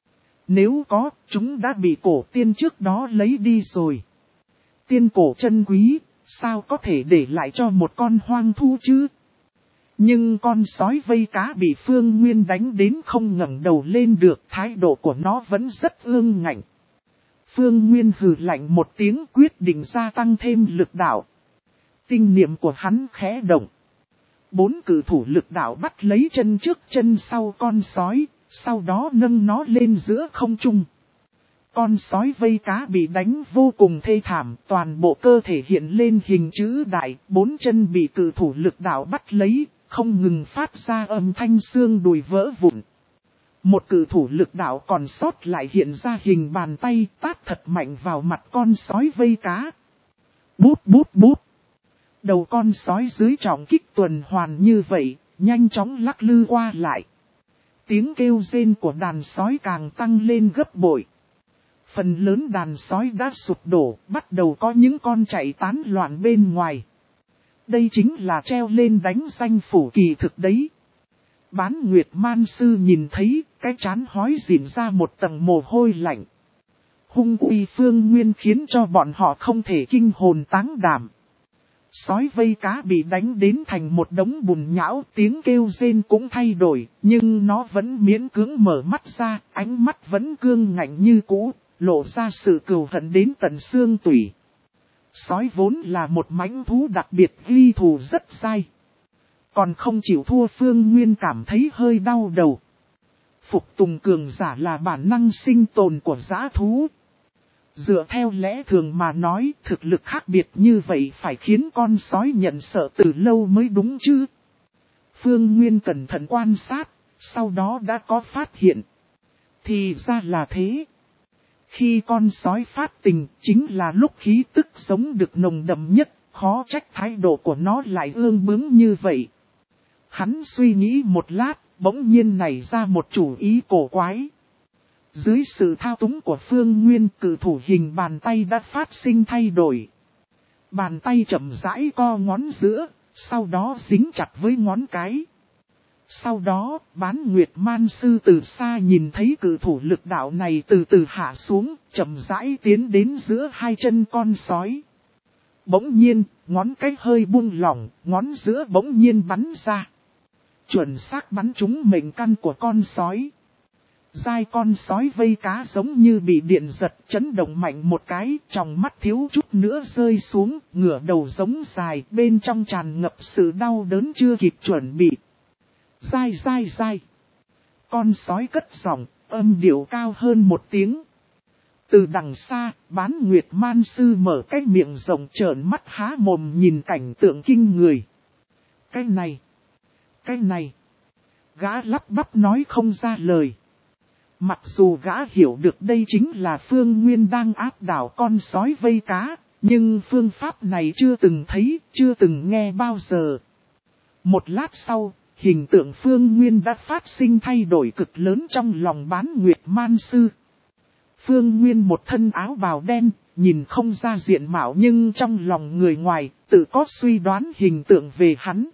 Nếu có, chúng đã bị cổ tiên trước đó lấy đi rồi. Tiên cổ chân quý, sao có thể để lại cho một con hoang thú chứ? Nhưng con sói vây cá bị Phương Nguyên đánh đến không ngẩng đầu lên được, thái độ của nó vẫn rất ương ngạnh. Phương Nguyên hừ lạnh một tiếng, quyết định gia tăng thêm lực đạo. Tinh niệm của hắn khẽ động. Bốn cử thủ lực đạo bắt lấy chân trước chân sau con sói, sau đó nâng nó lên giữa không trung. Con sói vây cá bị đánh vô cùng thê thảm, toàn bộ cơ thể hiện lên hình chữ đại, bốn chân bị cử thủ lực đạo bắt lấy, không ngừng phát ra âm thanh xương đùi vỡ vụn. Một cử thủ lực đạo còn sót lại hiện ra hình bàn tay tát thật mạnh vào mặt con sói vây cá. Bút bút bút. Đầu con sói dưới trọng kích tuần hoàn như vậy, nhanh chóng lắc lư qua lại. Tiếng kêu rên của đàn sói càng tăng lên gấp bội. Phần lớn đàn sói đã sụp đổ, bắt đầu có những con chạy tán loạn bên ngoài. Đây chính là treo lên đánh danh phủ kỳ thực đấy. Bán Nguyệt Man Sư nhìn thấy, cái trán hói dịn ra một tầng mồ hôi lạnh. Hung uy Phương Nguyên khiến cho bọn họ không thể kinh hồn táng đảm. Sói vây cá bị đánh đến thành một đống bùn nhão, tiếng kêu rên cũng thay đổi, nhưng nó vẫn miễn cưỡng mở mắt ra, ánh mắt vẫn cương ngạnh như cũ, lộ ra sự cừu hận đến tận xương tủy. Sói vốn là một mãnh thú đặc biệt ghi thù rất dai. Còn không chịu thua, Phương Nguyên cảm thấy hơi đau đầu. Phục tùng cường giả là bản năng sinh tồn của dã thú. Dựa theo lẽ thường mà nói, thực lực khác biệt như vậy phải khiến con sói nhận sợ từ lâu mới đúng chứ. Phương Nguyên cẩn thận quan sát, sau đó đã có phát hiện. Thì ra là thế. Khi con sói phát tình, chính là lúc khí tức sống được nồng đậm nhất, khó trách thái độ của nó lại ương bướng như vậy. Hắn suy nghĩ một lát, bỗng nhiên nảy ra một chủ ý cổ quái. Dưới sự thao túng của Phương Nguyên, cự thủ hình bàn tay đã phát sinh thay đổi. Bàn tay chậm rãi co ngón giữa, sau đó dính chặt với ngón cái. Sau đó, Bán Nguyệt Man Sư từ xa nhìn thấy cự thủ lực đạo này từ từ hạ xuống, chậm rãi tiến đến giữa hai chân con sói. Bỗng nhiên, ngón cái hơi buông lỏng, ngón giữa bỗng nhiên bắn ra. Chuẩn xác bắn trúng mệnh căn của con sói. Dai con sói vây cá giống như bị điện giật, chấn động mạnh một cái, trong mắt thiếu chút nữa rơi xuống, ngửa đầu giống dài, bên trong tràn ngập sự đau đớn chưa kịp chuẩn bị. Dai dai dai. Con sói cất giọng, âm điệu cao hơn một tiếng. Từ đằng xa, Bán Nguyệt Man Sư mở cái miệng rộng trợn mắt há mồm nhìn cảnh tượng kinh người. Cái này, cái này, gã lắp bắp nói không ra lời. Mặc dù gã hiểu được đây chính là Phương Nguyên đang áp đảo con sói vây cá, nhưng phương pháp này chưa từng thấy, chưa từng nghe bao giờ. Một lát sau, hình tượng Phương Nguyên đã phát sinh thay đổi cực lớn trong lòng Bán Nguyệt Man Sư. Phương Nguyên một thân áo bào đen, nhìn không ra diện mạo nhưng trong lòng người ngoài, tự có suy đoán hình tượng về hắn.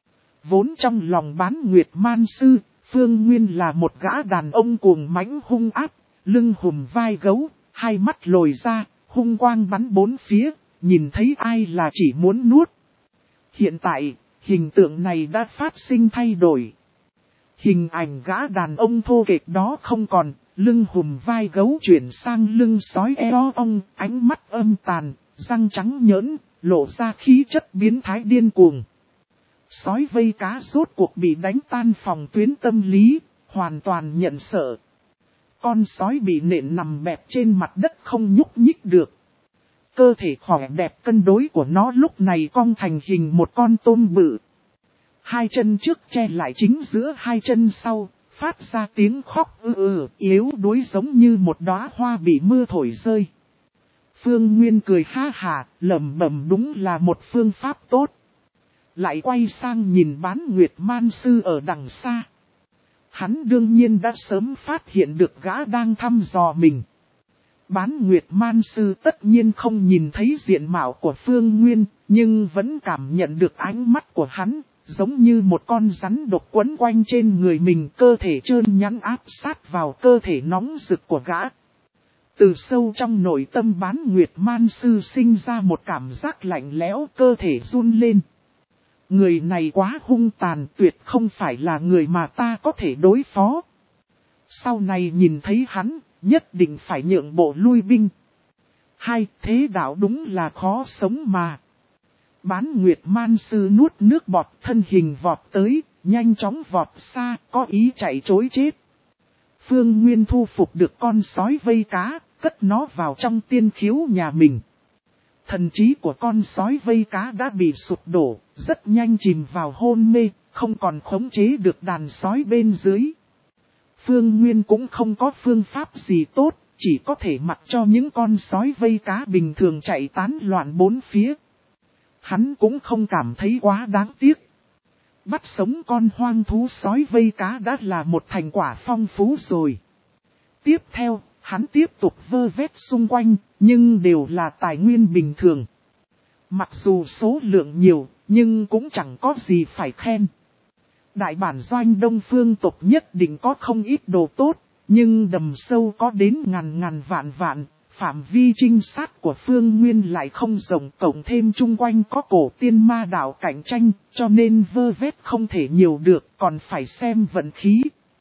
Vốn trong lòng Bán Nguyệt Man Sư, Phương Nguyên là một gã đàn ông cuồng mãnh hung ác, lưng hùm vai gấu, hai mắt lồi ra, hung quang bắn bốn phía, nhìn thấy ai là chỉ muốn nuốt. Hiện tại, hình tượng này đã phát sinh thay đổi. Hình ảnh gã đàn ông thô kệch đó không còn, lưng hùm vai gấu chuyển sang lưng sói eo ong, ánh mắt âm tàn, răng trắng nhỡn, lộ ra khí chất biến thái điên cuồng. Sói vây cá rốt cuộc bị đánh tan phòng tuyến tâm lý, hoàn toàn nhận sợ. Con sói bị nện nằm bẹp trên mặt đất không nhúc nhích được. Cơ thể khỏe đẹp cân đối của nó lúc này cong thành hình một con tôm bự. Hai chân trước che lại chính giữa hai chân sau, phát ra tiếng khóc ư ư, yếu đuối giống như một đóa hoa bị mưa thổi rơi. Phương Nguyên cười ha hà, lẩm bẩm đúng là một phương pháp tốt. Lại quay sang nhìn Bán Nguyệt Man Sư ở đằng xa. Hắn đương nhiên đã sớm phát hiện được gã đang thăm dò mình. Bán Nguyệt Man Sư tất nhiên không nhìn thấy diện mạo của Phương Nguyên, nhưng vẫn cảm nhận được ánh mắt của hắn, giống như một con rắn độc quấn quanh trên người mình, cơ thể trơn nhẵn áp sát vào cơ thể nóng rực của gã. Từ sâu trong nội tâm Bán Nguyệt Man Sư sinh ra một cảm giác lạnh lẽo, cơ thể run lên. Người này quá hung tàn, tuyệt không phải là người mà ta có thể đối phó. Sau này nhìn thấy hắn, nhất định phải nhượng bộ lui binh. Hai, thế đạo đúng là khó sống mà. Bán Nguyệt Man Sư nuốt nước bọt, thân hình vọt tới, nhanh chóng vọt xa, có ý chạy trối chết. Phương Nguyên thu phục được con sói vây cá, cất nó vào trong tiên khiếu nhà mình. Thần trí của con sói vây cá đã bị sụp đổ, rất nhanh chìm vào hôn mê, không còn khống chế được đàn sói bên dưới. Phương Nguyên cũng không có phương pháp gì tốt, chỉ có thể mặc cho những con sói vây cá bình thường chạy tán loạn bốn phía. Hắn cũng không cảm thấy quá đáng tiếc. Bắt sống con hoang thú sói vây cá đã là một thành quả phong phú rồi. Tiếp theo, hắn tiếp tục vơ vét xung quanh, nhưng đều là tài nguyên bình thường. Mặc dù số lượng nhiều, nhưng cũng chẳng có gì phải khen. Đại bản doanh Đông Phương tộc nhất định có không ít đồ tốt, nhưng đầm sâu có đến ngàn ngàn vạn vạn, Phạm vi trinh sát của Phương Nguyên lại không rộng, cộng thêm chung quanh có cổ tiên ma đạo cạnh tranh, cho nên vơ vét không thể nhiều được, còn phải xem vận khí.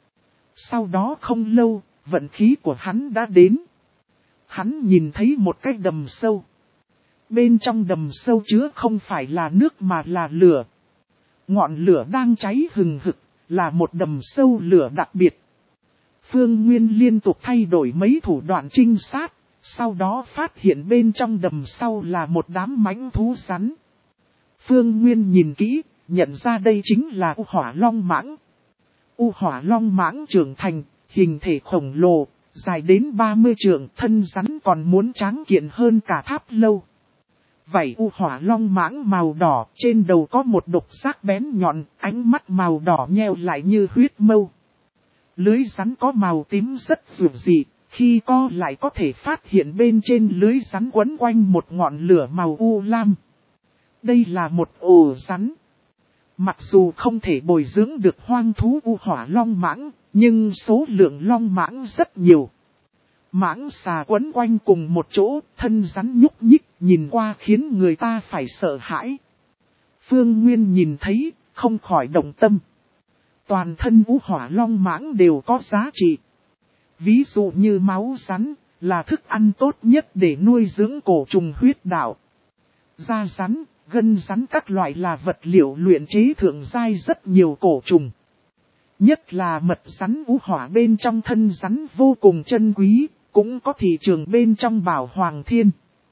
Sau đó không lâu, vận khí của hắn đã đến. Hắn nhìn thấy một cái đầm sâu. Bên trong đầm sâu chứa không phải là nước mà là lửa. Ngọn lửa đang cháy hừng hực, là một đầm sâu lửa đặc biệt. Phương Nguyên liên tục thay đổi mấy thủ đoạn trinh sát, sau đó phát hiện bên trong đầm sâu là một đám mãnh thú rắn. Phương Nguyên nhìn kỹ, nhận ra đây chính là U Hỏa Long Mãng. U Hỏa Long Mãng trưởng thành, hình thể khổng lồ, dài đến ba mươi trượng, thân rắn còn muốn tráng kiện hơn cả tháp lâu. Vảy U Hỏa Long Mãng màu đỏ, trên đầu có một độc giác bén nhọn, ánh mắt màu đỏ nheo lại như huyết mâu. Lưới rắn có màu tím rất dịu dị, khi co lại có thể phát hiện bên trên lưới rắn quấn quanh một ngọn lửa màu u lam. Đây là một ổ rắn. Mặc dù không thể bồi dưỡng được hoang thú U Hỏa Long Mãng, nhưng số lượng long mãng rất nhiều. Mãng xà quấn quanh cùng một chỗ, thân rắn nhúc nhích, nhìn qua khiến người ta phải sợ hãi. Phương Nguyên nhìn thấy, không khỏi động tâm. Toàn thân U Hỏa Long Mãng đều có giá trị. Ví dụ như máu rắn, là thức ăn tốt nhất để nuôi dưỡng cổ trùng huyết đạo. Da rắn, gân rắn các loại là vật liệu luyện chế thượng giai rất nhiều cổ trùng. Nhất là mật rắn U Hỏa bên trong thân rắn vô cùng chân quý, cũng có thị trường bên trong Bảo Hoàng Thiên.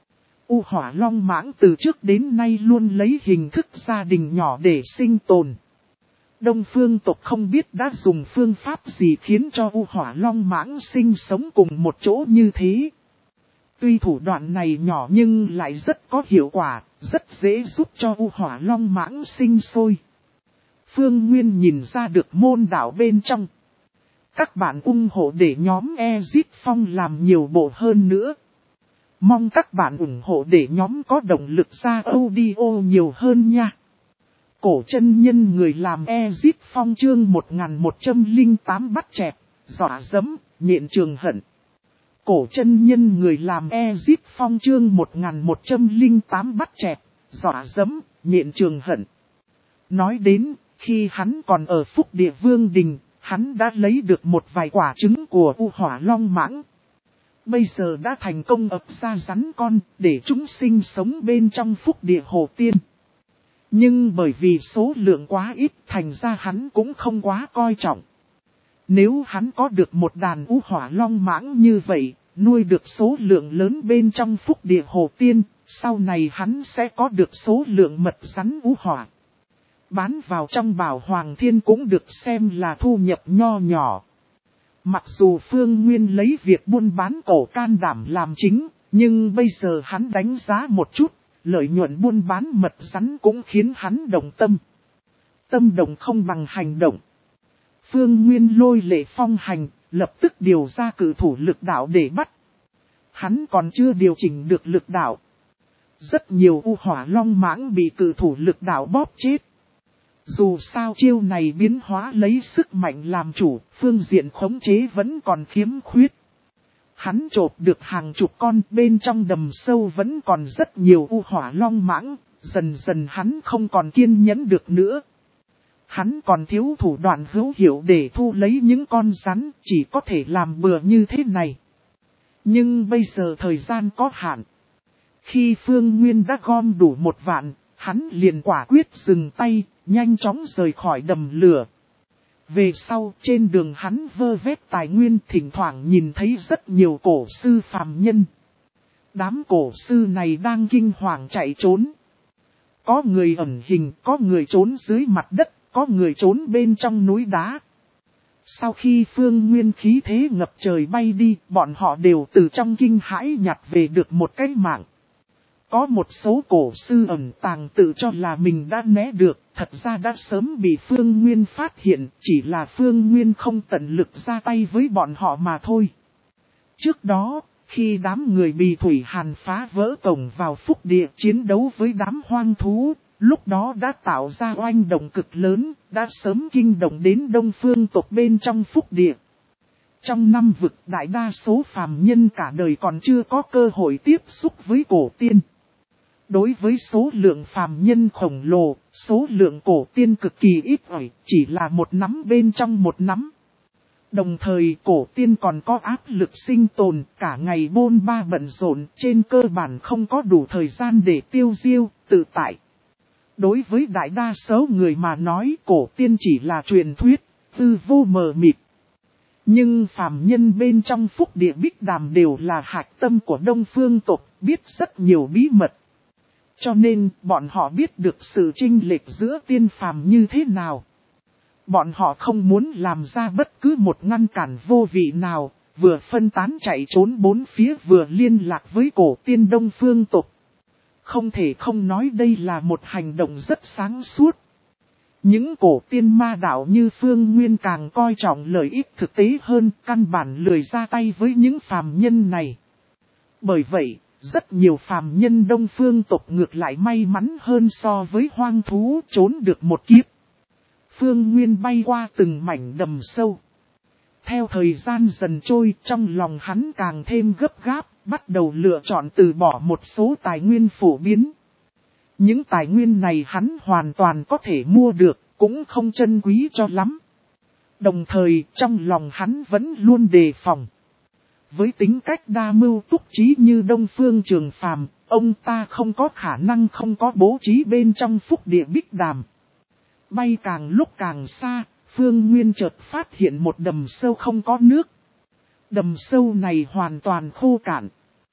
U Hỏa Long Mãng từ trước đến nay luôn lấy hình thức gia đình nhỏ để sinh tồn. Đông phương tộc không biết đã dùng phương pháp gì khiến cho U Hỏa Long Mãng sinh sống cùng một chỗ như thế. Tuy thủ đoạn này nhỏ nhưng lại rất có hiệu quả, rất dễ giúp cho U Hỏa Long Mãng sinh sôi. Phương Nguyên nhìn ra được môn đạo bên trong. Các bạn ủng hộ để nhóm Exit Phong làm nhiều bộ hơn nữa. Mong các bạn ủng hộ để nhóm có động lực ra audio nhiều hơn nha. Cổ chân nhân người làm Exit Phong chương một nghìn một trăm lẻ tám bắt chẹt, dọa dẫm, nhện trường hận. Cổ chân nhân người làm Exit Phong chương một nghìn một trăm lẻ tám bắt chẹt, dọa dẫm, nhện trường hận. Nói đến, khi hắn còn ở Phúc Địa Vương Đình, hắn đã lấy được một vài quả trứng của U Hỏa Long Mãng. Bây giờ đã thành công ấp ra rắn con, để chúng sinh sống bên trong Phúc Địa Hồ Tiên. Nhưng bởi vì số lượng quá ít, thành ra hắn cũng không quá coi trọng. Nếu hắn có được một đàn U Hỏa Long Mãng như vậy, nuôi được số lượng lớn bên trong Phúc Địa Hồ Tiên, sau này hắn sẽ có được số lượng mật rắn U Hỏa. Bán vào trong Bảo Hoàng Thiên cũng được xem là thu nhập nho nhỏ. Mặc dù Phương Nguyên lấy việc buôn bán cổ can đảm làm chính, nhưng bây giờ hắn đánh giá một chút, lợi nhuận buôn bán mật rắn cũng khiến hắn động tâm. Tâm động không bằng hành động. Phương Nguyên lôi lệ phong hành, lập tức điều ra cử thủ lực đạo để bắt. Hắn còn chưa điều chỉnh được lực đạo. Rất nhiều U Hỏa Long Mãng bị cử thủ lực đạo bóp chết. Dù sao chiêu này biến hóa lấy sức mạnh làm chủ, phương diện khống chế vẫn còn khiếm khuyết. Hắn chộp được hàng chục con, bên trong đầm sâu vẫn còn rất nhiều U Hỏa Long Mãng, dần dần hắn không còn kiên nhẫn được nữa. Hắn còn thiếu thủ đoạn hữu hiệu để thu lấy những con rắn, chỉ có thể làm bừa như thế này. Nhưng bây giờ thời gian có hạn. Khi Phương Nguyên đã gom đủ một vạn, hắn liền quả quyết dừng tay, nhanh chóng rời khỏi đầm lửa. Về sau, trên đường hắn vơ vét tài nguyên, thỉnh thoảng nhìn thấy rất nhiều cổ sư phàm nhân. Đám cổ sư này đang kinh hoàng chạy trốn. Có người ẩn hình, có người trốn dưới mặt đất, có người trốn bên trong núi đá. Sau khi Phương Nguyên khí thế ngập trời bay đi, bọn họ đều từ trong kinh hãi nhặt về được một cái mạng. Có một số cổ sư ẩn tàng tự cho là mình đã né được, thật ra đã sớm bị Phương Nguyên phát hiện, chỉ là Phương Nguyên không tận lực ra tay với bọn họ mà thôi. Trước đó, khi đám người Bì Thủy Hàn phá vỡ cổng vào Phúc Địa chiến đấu với đám hoang thú, lúc đó đã tạo ra oanh động cực lớn, đã sớm kinh động đến Đông Phương tộc bên trong Phúc Địa. Trong năm vực đại đa số phàm nhân cả đời còn chưa có cơ hội tiếp xúc với cổ tiên. Đối với số lượng phàm nhân khổng lồ, số lượng cổ tiên cực kỳ ít ỏi, chỉ là một nắm bên trong một nắm. Đồng thời cổ tiên còn có áp lực sinh tồn, cả ngày bôn ba bận rộn, trên cơ bản không có đủ thời gian để tiêu diêu, tự tại. Đối với đại đa số người mà nói cổ tiên chỉ là truyền thuyết, hư vô mờ mịt. Nhưng phàm nhân bên trong phúc địa Bích Đàm đều là hạch tâm của Đông Phương tộc, biết rất nhiều bí mật. Cho nên bọn họ biết được sự chênh lệch giữa tiên phàm như thế nào. Bọn họ không muốn làm ra bất cứ một ngăn cản vô vị nào, vừa phân tán chạy trốn bốn phía vừa liên lạc với cổ tiên Đông Phương tộc. Không thể không nói đây là một hành động rất sáng suốt. Những cổ tiên ma đạo như Phương Nguyên càng coi trọng lợi ích thực tế hơn, căn bản lười ra tay với những phàm nhân này. Bởi vậy, rất nhiều phàm nhân Đông Phương tộc ngược lại may mắn hơn so với hoang thú trốn được một kiếp. Phương Nguyên bay qua từng mảnh đầm sâu. Theo thời gian dần trôi, trong lòng hắn càng thêm gấp gáp, bắt đầu lựa chọn từ bỏ một số tài nguyên phổ biến. Những tài nguyên này hắn hoàn toàn có thể mua được, cũng không trân quý cho lắm. Đồng thời, trong lòng hắn vẫn luôn đề phòng. Với tính cách đa mưu túc trí như Đông Phương Trường Phàm, ông ta không có khả năng không có bố trí bên trong phúc địa Bích Đàm. Bay càng lúc càng xa, Phương Nguyên chợt phát hiện một đầm sâu không có nước. Đầm sâu này hoàn toàn khô cạn.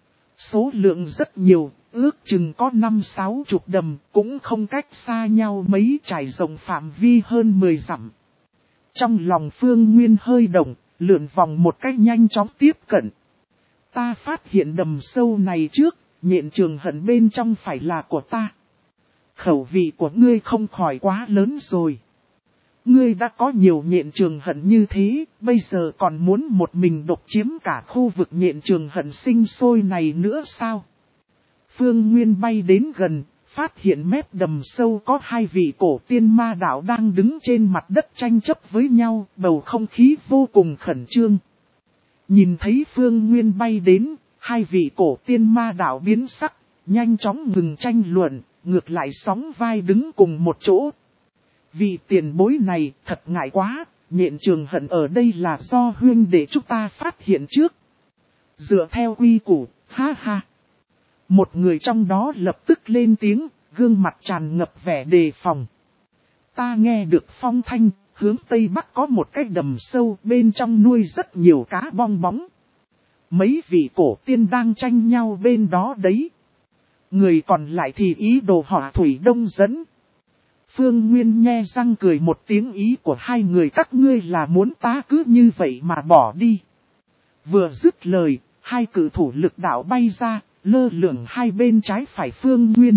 Số lượng rất nhiều, ước chừng có năm sáu chục đầm, cũng không cách xa nhau mấy, trải rộng phạm vi hơn mười dặm. Trong lòng Phương Nguyên hơi động, lượn vòng một cách nhanh chóng tiếp cận. Ta phát hiện đầm sâu này trước, Nhện Trường Hận bên trong phải là của ta. Khẩu vị của ngươi không khỏi quá lớn rồi. Ngươi đã có nhiều Nhện Trường Hận như thế, bây giờ còn muốn một mình độc chiếm cả khu vực Nhện Trường Hận sinh sôi này nữa sao? Phương Nguyên bay đến gần, phát hiện mép đầm sâu có hai vị cổ tiên ma đạo đang đứng trên mặt đất tranh chấp với nhau, bầu không khí vô cùng khẩn trương. Nhìn thấy Phương Nguyên bay đến, hai vị cổ tiên ma đạo biến sắc, nhanh chóng ngừng tranh luận, ngược lại sóng vai đứng cùng một chỗ. Vì tiền bối này thật ngại quá, Nhện Trường Hận ở đây là do huynh để chúng ta phát hiện trước. Dựa theo quy củ, ha ha. Một người trong đó lập tức lên tiếng, gương mặt tràn ngập vẻ đề phòng. Ta nghe được phong thanh, hướng Tây Bắc có một cái đầm sâu, bên trong nuôi rất nhiều cá bong bóng. Mấy vị cổ tiên đang tranh nhau bên đó đấy. Người còn lại thì ý đồ hỏa thủy đông dẫn. Phương Nguyên nhe răng cười một tiếng, ý của hai người các ngươi là muốn ta cứ như vậy mà bỏ đi. Vừa dứt lời, hai cử thủ lực đạo bay ra, lơ lửng hai bên trái phải Phương Nguyên.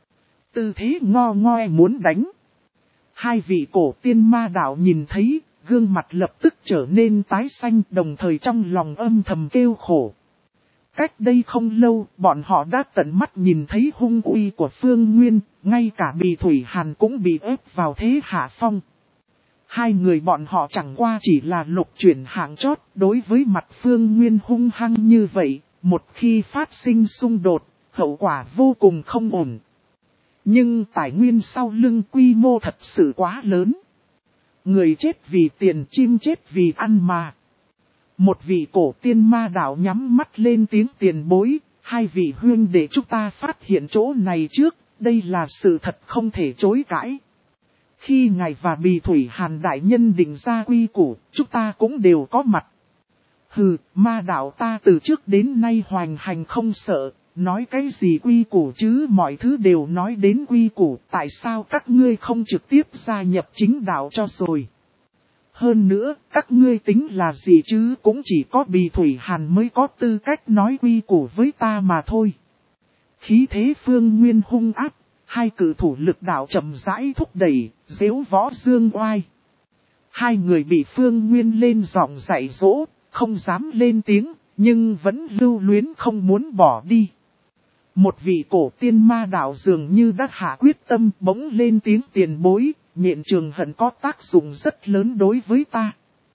Tư thế ngo ngoe muốn đánh. Hai vị cổ tiên ma đạo nhìn thấy, gương mặt lập tức trở nên tái xanh, đồng thời trong lòng âm thầm kêu khổ. Cách đây không lâu, bọn họ đã tận mắt nhìn thấy hung uy của Phương Nguyên, ngay cả Bì Thủy Hàn cũng bị ép vào thế hạ phong. Hai người bọn họ chẳng qua chỉ là lục chuyển hạng chót, đối với mặt Phương Nguyên hung hăng như vậy, một khi phát sinh xung đột, hậu quả vô cùng không ổn. Nhưng tài nguyên sau lưng quy mô thật sự quá lớn. Người chết vì tiền, chim chết vì ăn mà. Một vị cổ tiên ma đạo nhắm mắt lên tiếng, tiền bối, hai vị huynh để chúng ta phát hiện chỗ này trước, đây là sự thật không thể chối cãi. Khi ngài và Bì Thủy Hàn đại nhân định ra quy củ, chúng ta cũng đều có mặt. Hừ, ma đạo ta từ trước đến nay hoành hành không sợ, nói cái gì quy củ chứ, mọi thứ đều nói đến quy củ, tại sao các ngươi không trực tiếp gia nhập chính đạo cho rồi. Hơn nữa, các ngươi tính là gì chứ, cũng chỉ có Bì Thủy Hàn mới có tư cách nói quy củ với ta mà thôi. Khí thế Phương Nguyên hung áp, hai cử thủ lực đạo chậm rãi thúc đẩy, giễu võ dương oai. Hai người bị Phương Nguyên lên giọng dạy dỗ, không dám lên tiếng, nhưng vẫn lưu luyến không muốn bỏ đi. Một vị cổ tiên ma đạo dường như đã hạ quyết tâm, bỗng lên tiếng, tiền bối, Nhện Trường Hận có tác dụng rất lớn đối với ta.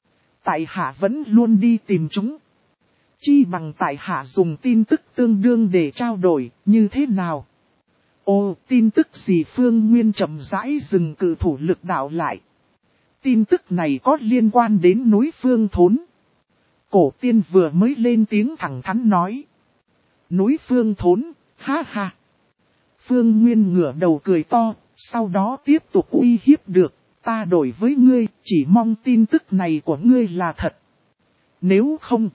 tại hạ vẫn luôn đi tìm chúng. Chi bằng tại hạ dùng tin tức tương đương để trao đổi, như thế nào? Ồ, tin tức gì? Phương Nguyên chậm rãi dừng cự thủ lực đạo lại. Tin tức này có liên quan đến núi Phương Thốn. Cổ tiên vừa mới lên tiếng thẳng thắn nói. Núi Phương Thốn, ha ha. Phương Nguyên ngửa đầu cười to, sau đó tiếp tục uy hiếp được. Ta đổi với ngươi, chỉ mong tin tức này của ngươi là thật. Nếu không,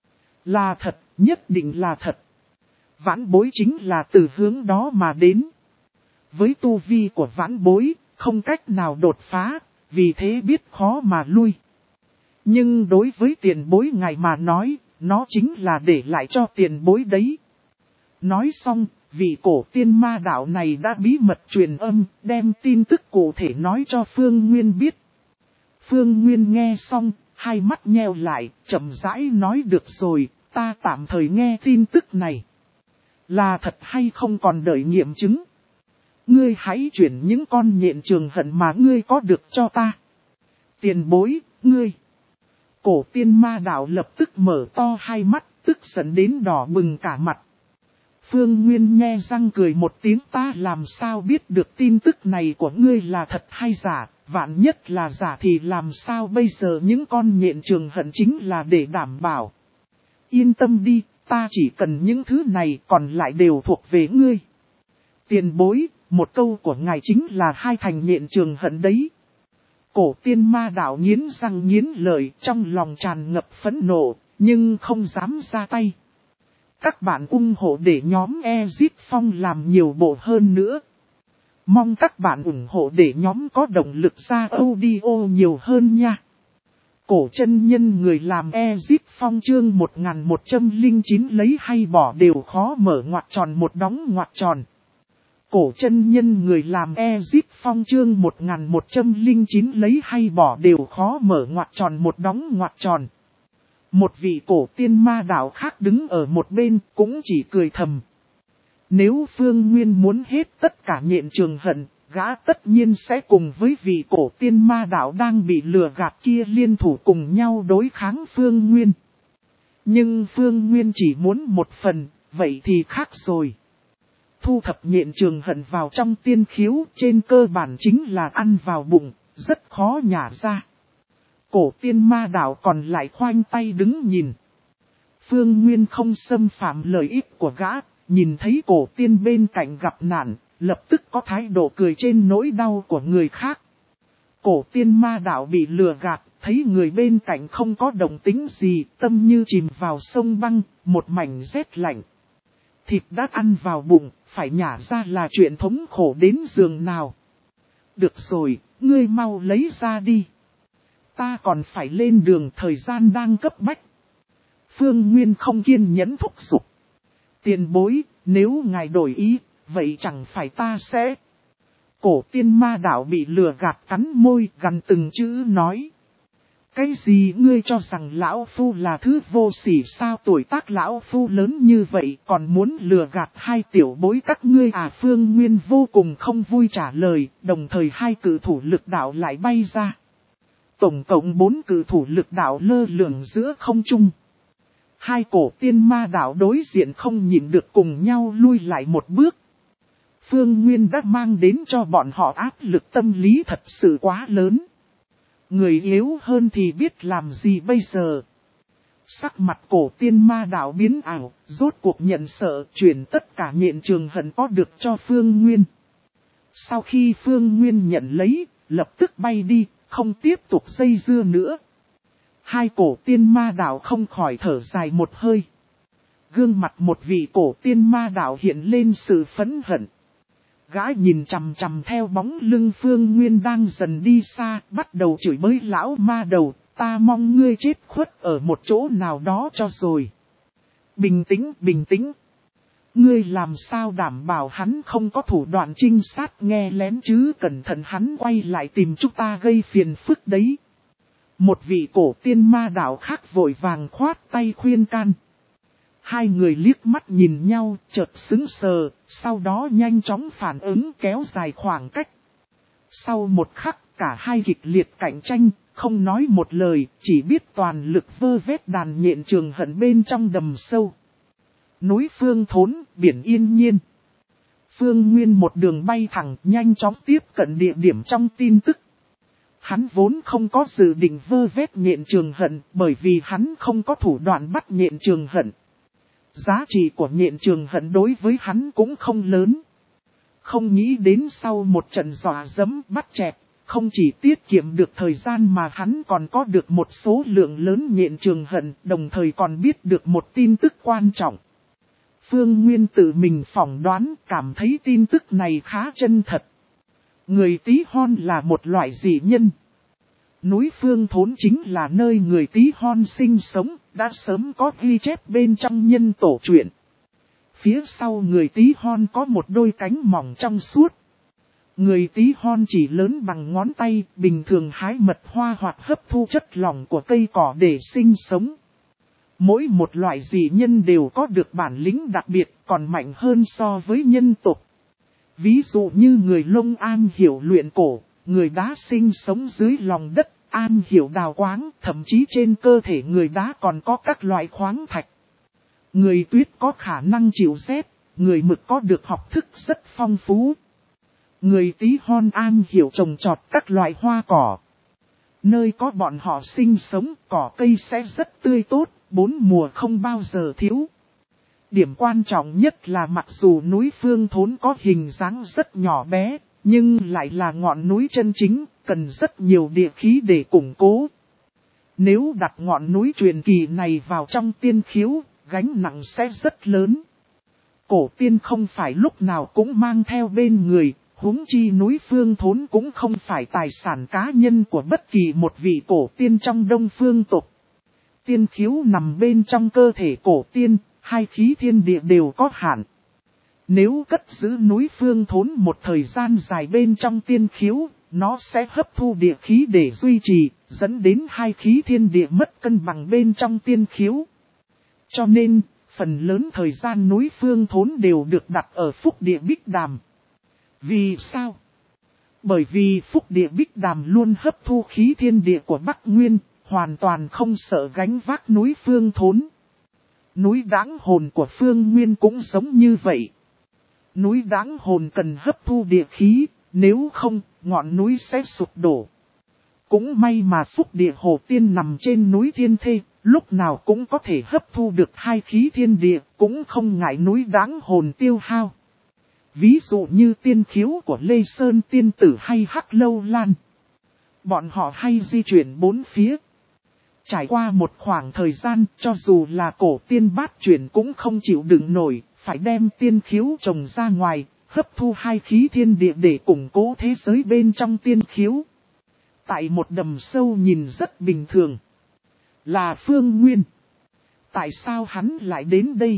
là thật, nhất định là thật. Vãn bối chính là từ hướng đó mà đến. Với tu vi của vãn bối, không cách nào đột phá, vì thế biết khó mà lui. Nhưng đối với tiền bối ngài mà nói, nó chính là để lại cho tiền bối đấy. Nói xong, vị cổ tiên ma đạo này đã bí mật truyền âm, đem tin tức cụ thể nói cho Phương Nguyên biết. Phương Nguyên nghe xong, hai mắt nheo lại, chậm rãi nói được rồi, ta tạm thời nghe tin tức này. Là thật hay không còn đợi nghiệm chứng. Ngươi hãy chuyển những con nhện trường hận mà ngươi có được cho ta. Tiền bối, ngươi. Cổ tiên ma đạo lập tức mở to hai mắt, tức giận đến đỏ bừng cả mặt. Phương Nguyên nhe răng cười một tiếng, ta làm sao biết được tin tức này của ngươi là thật hay giả, vạn nhất là giả thì làm sao bây giờ? Những con nhện trường hận chính là để đảm bảo. Yên tâm đi, ta chỉ cần những thứ này, còn lại đều thuộc về ngươi. Tiền bối, một câu của ngài chính là hai thành nhện trường hận đấy. Cổ tiên ma đạo nghiến răng nghiến lợi, trong lòng tràn ngập phẫn nộ, nhưng không dám ra tay. Các bạn ủng hộ để nhóm Exit Phong làm nhiều bộ hơn nữa. Mong các bạn ủng hộ để nhóm có động lực ra audio nhiều hơn nha. Cổ chân nhân người làm Exit Phong chương một nghìn một trăm lẻ chín lấy hay bỏ đều khó mở ngoặc tròn một đóng ngoặc tròn. Cổ chân nhân người làm Exit Phong chương một nghìn một trăm lẻ chín lấy hay bỏ đều khó mở ngoặc tròn một đóng ngoặc tròn. Một vị cổ tiên ma đạo khác đứng ở một bên cũng chỉ cười thầm. Nếu Phương Nguyên muốn hết tất cả nhện trường hận, gã tất nhiên sẽ cùng với vị cổ tiên ma đạo đang bị lừa gạt kia liên thủ cùng nhau đối kháng Phương Nguyên. Nhưng Phương Nguyên chỉ muốn một phần, vậy thì khác rồi. Thu thập nhện trường hận vào trong tiên khiếu trên cơ bản chính là ăn vào bụng, rất khó nhả ra. Cổ tiên ma đạo còn lại khoanh tay đứng nhìn. Phương Nguyên không xâm phạm lợi ích của gã, nhìn thấy cổ tiên bên cạnh gặp nạn, lập tức có thái độ cười trên nỗi đau của người khác. Cổ tiên ma đạo bị lừa gạt, thấy người bên cạnh không có động tính gì, tâm như chìm vào sông băng, một mảnh rét lạnh. Thịt đã ăn vào bụng, phải nhả ra là chuyện thống khổ đến giường nào. Được rồi, ngươi mau lấy ra đi. Ta còn phải lên đường, thời gian đang cấp bách. Phương Nguyên không kiên nhẫn thúc giục. Tiền bối, nếu ngài đổi ý, vậy chẳng phải ta sẽ... Cổ tiên ma đạo bị lừa gạt cắn môi gần từng chữ nói. Cái gì ngươi cho rằng lão phu là thứ vô sỉ sao? Tuổi tác lão phu lớn như vậy còn muốn lừa gạt hai tiểu bối các ngươi à? Phương Nguyên vô cùng không vui trả lời, đồng thời hai cử thủ lực đạo lại bay ra. Tổng cộng bốn cử thủ lực đạo lơ lửng giữa không trung. Hai cổ tiên ma đạo đối diện không nhịn được cùng nhau lui lại một bước. Phương Nguyên đã mang đến cho bọn họ áp lực tâm lý thật sự quá lớn. Người yếu hơn thì biết làm gì bây giờ. Sắc mặt cổ tiên ma đạo biến ảo, rốt cuộc nhận sợ chuyển tất cả nhện trường hận có được cho Phương Nguyên. Sau khi Phương Nguyên nhận lấy, lập tức bay đi, không tiếp tục dây dưa nữa. Hai cổ tiên ma đạo không khỏi thở dài một hơi. Gương mặt một vị cổ tiên ma đạo hiện lên sự phẫn hận. Gã nhìn chằm chằm theo bóng lưng Phương Nguyên đang dần đi xa, bắt đầu chửi bới lão ma đầu, ta mong ngươi chết khuất ở một chỗ nào đó cho rồi. Bình tĩnh, bình tĩnh. Ngươi làm sao đảm bảo hắn không có thủ đoạn trinh sát nghe lén chứ? Cẩn thận hắn quay lại tìm chúng ta gây phiền phức đấy. Một vị cổ tiên ma đạo khác vội vàng khoát tay khuyên can. Hai người liếc mắt nhìn nhau, chợt sững sờ, sau đó nhanh chóng phản ứng kéo dài khoảng cách. Sau một khắc, cả hai kịch liệt cạnh tranh, không nói một lời, chỉ biết toàn lực vơ vét đàn nhện trường hận bên trong đầm sâu. Núi Phương Thốn, biển yên nhiên. Phương Nguyên một đường bay thẳng, nhanh chóng tiếp cận địa điểm trong tin tức. Hắn vốn không có dự định vơ vét nhện trường hận, bởi vì hắn không có thủ đoạn bắt nhện trường hận. Giá trị của nhện trường hận đối với hắn cũng không lớn. Không nghĩ đến sau một trận dọa dẫm bắt chẹt, không chỉ tiết kiệm được thời gian mà hắn còn có được một số lượng lớn nhện trường hận, đồng thời còn biết được một tin tức quan trọng. Phương Nguyên tự mình phỏng đoán, cảm thấy tin tức này khá chân thật. Người Tí Hon là một loại dị nhân. Núi Phương Thốn chính là nơi người Tí Hon sinh sống, đã sớm có ghi chép bên trong nhân tổ truyện. Phía sau người Tí Hon có một đôi cánh mỏng trong suốt. Người Tí Hon chỉ lớn bằng ngón tay, bình thường hái mật hoa hoặc hấp thu chất lỏng của cây cỏ để sinh sống. Mỗi một loại dị nhân đều có được bản lĩnh đặc biệt, còn mạnh hơn so với nhân tộc. Ví dụ như người Lông am hiểu luyện cổ, người đá sinh sống dưới lòng đất, am hiểu đào quáng, thậm chí trên cơ thể người đá còn có các loại khoáng thạch. Người tuyết có khả năng chịu rét, người mực có được học thức rất phong phú. Người Tí Hon am hiểu trồng trọt các loại hoa cỏ. Nơi có bọn họ sinh sống, cỏ cây sẽ rất tươi tốt, bốn mùa không bao giờ thiếu. Điểm quan trọng nhất là mặc dù núi Phương Thốn có hình dáng rất nhỏ bé, nhưng lại là ngọn núi chân chính, cần rất nhiều địa khí để củng cố. Nếu đặt ngọn núi truyền kỳ này vào trong tiên khiếu, gánh nặng sẽ rất lớn. Cổ tiên không phải lúc nào cũng mang theo bên người, huống chi núi Phương Thốn cũng không phải tài sản cá nhân của bất kỳ một vị cổ tiên trong Đông Phương tộc. Tiên khiếu nằm bên trong cơ thể cổ tiên, hai khí thiên địa đều có hạn. Nếu cất giữ núi Phương Thốn một thời gian dài bên trong tiên khiếu, nó sẽ hấp thu địa khí để duy trì, dẫn đến hai khí thiên địa mất cân bằng bên trong tiên khiếu. Cho nên, phần lớn thời gian núi Phương Thốn đều được đặt ở phúc địa Bích Đàm. Vì sao? Bởi vì phúc địa Bích Đàm luôn hấp thu khí thiên địa của Bắc Nguyên, hoàn toàn không sợ gánh vác núi Phương Thốn. Núi Đáng Hồn của Phương Nguyên cũng giống như vậy. Núi Đáng Hồn cần hấp thu địa khí, nếu không, ngọn núi sẽ sụp đổ. Cũng may mà phúc địa Hồ Tiên nằm trên núi Thiên Thê, lúc nào cũng có thể hấp thu được hai khí thiên địa, cũng không ngại núi Đáng Hồn tiêu hao. Ví dụ như tiên khiếu của Lê Sơn Tiên Tử hay Hắc Lâu Lan. Bọn họ hay di chuyển bốn phía. Trải qua một khoảng thời gian, cho dù là cổ tiên bát chuyển cũng không chịu đựng nổi, phải đem tiên khiếu trồng ra ngoài, hấp thu hai khí thiên địa để củng cố thế giới bên trong tiên khiếu. Tại một đầm sâu nhìn rất bình thường. Là Phương Nguyên. Tại sao hắn lại đến đây?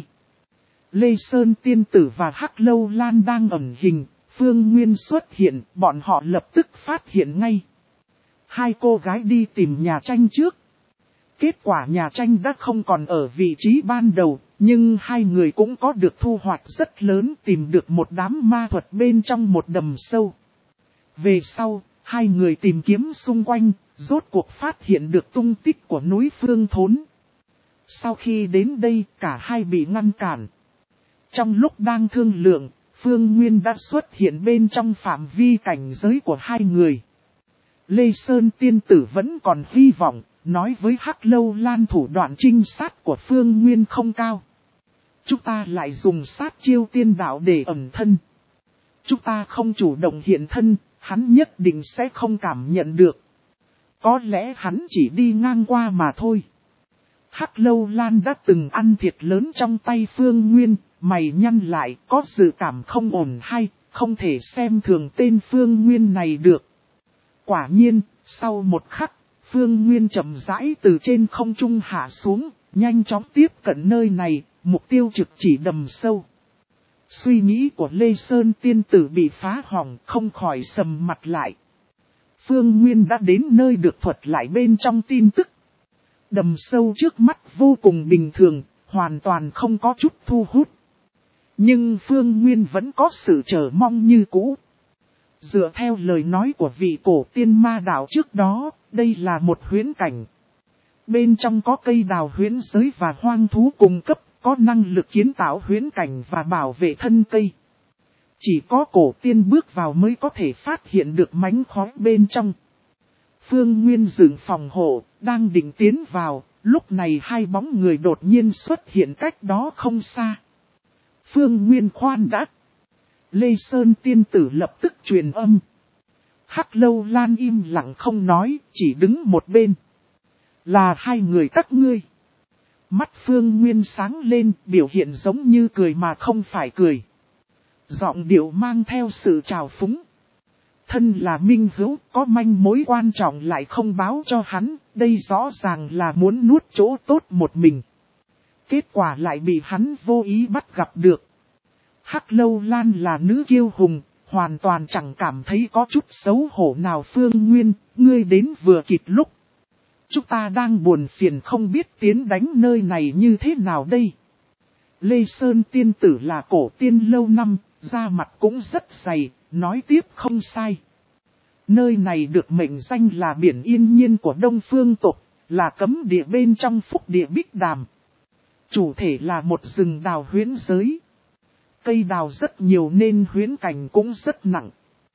Lê Sơn Tiên Tử và Hắc Lâu Lan đang ẩn hình, Phương Nguyên xuất hiện, bọn họ lập tức phát hiện ngay. Hai cô gái đi tìm nhà tranh trước. Kết quả nhà tranh đã không còn ở vị trí ban đầu, nhưng hai người cũng có được thu hoạch rất lớn, tìm được một đám ma thuật bên trong một đầm sâu. Về sau, hai người tìm kiếm xung quanh, rốt cuộc phát hiện được tung tích của núi Phương Thốn. Sau khi đến đây, cả hai bị ngăn cản. Trong lúc đang thương lượng, Phương Nguyên đã xuất hiện bên trong phạm vi cảnh giới của hai người. Lê Sơn Tiên Tử vẫn còn hy vọng, nói với Hắc Lâu Lan thủ đoạn trinh sát của Phương Nguyên không cao. Chúng ta lại dùng sát chiêu tiên đạo để ẩn thân. Chúng ta không chủ động hiện thân, hắn nhất định sẽ không cảm nhận được. Có lẽ hắn chỉ đi ngang qua mà thôi. Hắc Lâu Lan đã từng ăn thiệt lớn trong tay Phương Nguyên, mày nhăn lại, có dự cảm không ổn hay, không thể xem thường tên Phương Nguyên này được. Quả nhiên, sau một khắc, Phương Nguyên chậm rãi từ trên không trung hạ xuống, nhanh chóng tiếp cận nơi này, mục tiêu trực chỉ đầm sâu. Suy nghĩ của Lê Sơn Tiên Tử bị phá hỏng, không khỏi sầm mặt lại. Phương Nguyên đã đến nơi được thuật lại bên trong tin tức. Đầm sâu trước mắt vô cùng bình thường, hoàn toàn không có chút thu hút. Nhưng Phương Nguyên vẫn có sự chờ mong như cũ. Dựa theo lời nói của vị cổ tiên ma đạo trước đó, đây là một huyễn cảnh. Bên trong có cây đào huyễn giới và hoang thú cung cấp, có năng lực kiến tạo huyễn cảnh và bảo vệ thân cây. Chỉ có cổ tiên bước vào mới có thể phát hiện được mánh khóe bên trong. Phương Nguyên dựng phòng hộ, đang định tiến vào, lúc này hai bóng người đột nhiên xuất hiện cách đó không xa. Phương Nguyên khoan đã. Lê Sơn tiên tử lập tức truyền âm. Hắc Lâu Lan im lặng không nói, chỉ đứng một bên. Là hai người các ngươi. Mắt Phương Nguyên sáng lên, biểu hiện giống như cười mà không phải cười. Giọng điệu mang theo sự trào phúng. Thân là minh hữu, có manh mối quan trọng lại không báo cho hắn, đây rõ ràng là muốn nuốt chỗ tốt một mình. Kết quả lại bị hắn vô ý bắt gặp được. Hắc Lâu Lan là nữ kiêu hùng, hoàn toàn chẳng cảm thấy có chút xấu hổ nào. Phương Nguyên, ngươi đến vừa kịp lúc. Chúng ta đang buồn phiền không biết tiến đánh nơi này như thế nào đây. Lê Sơn tiên tử là cổ tiên lâu năm, da mặt cũng rất dày, nói tiếp không sai. Nơi này được mệnh danh là biển yên nhiên của Đông Phương tộc, là cấm địa bên trong phúc địa Bích Đàm. Chủ thể là một rừng đào huyễn giới. Cây đào rất nhiều nên huyễn cảnh cũng rất nặng.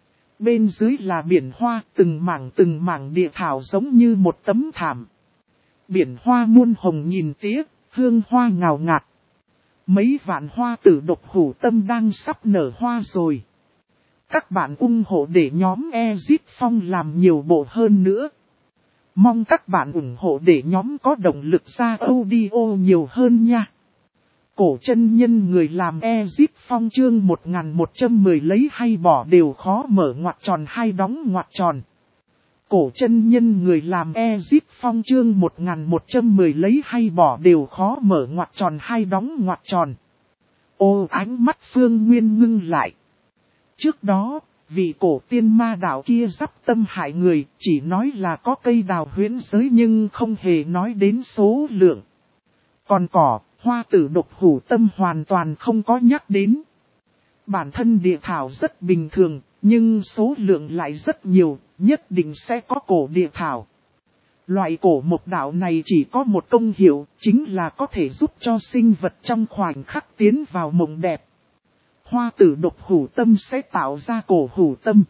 Bên dưới là biển hoa, từng mảng từng mảng địa thảo giống như một tấm thảm. Biển hoa muôn hồng nhìn tía, hương hoa ngào ngạt. Mấy vạn hoa tử độc hủ tâm đang sắp nở hoa rồi. Các bạn ủng hộ để nhóm Exit Phong làm nhiều bộ hơn nữa. Mong các bạn ủng hộ để nhóm có động lực ra audio nhiều hơn nha. Cổ chân nhân người làm Exit Phong chương một nghìn một trăm mười lấy hay bỏ đều khó mở ngoặc tròn hay đóng ngoặc tròn. Cổ chân nhân người làm Exit Phong chương một nghìn một trăm mười lấy hay bỏ đều khó mở ngoặc tròn hay đóng ngoặc tròn. Ô, ánh mắt Phương Nguyên ngưng lại. Trước đó, vị cổ tiên ma đạo kia dắp tâm hại người, chỉ nói là có cây đào huyễn giới nhưng không hề nói đến số lượng. Còn cỏ, hoa tử độc hủ tâm hoàn toàn không có nhắc đến. Bản thân địa thảo rất bình thường, nhưng số lượng lại rất nhiều, nhất định sẽ có cổ địa thảo. Loại cổ mộc đạo này chỉ có một công hiệu, chính là có thể giúp cho sinh vật trong khoảnh khắc tiến vào mộng đẹp. Hoa tử độc hủ tâm sẽ tạo ra cổ hủ tâm.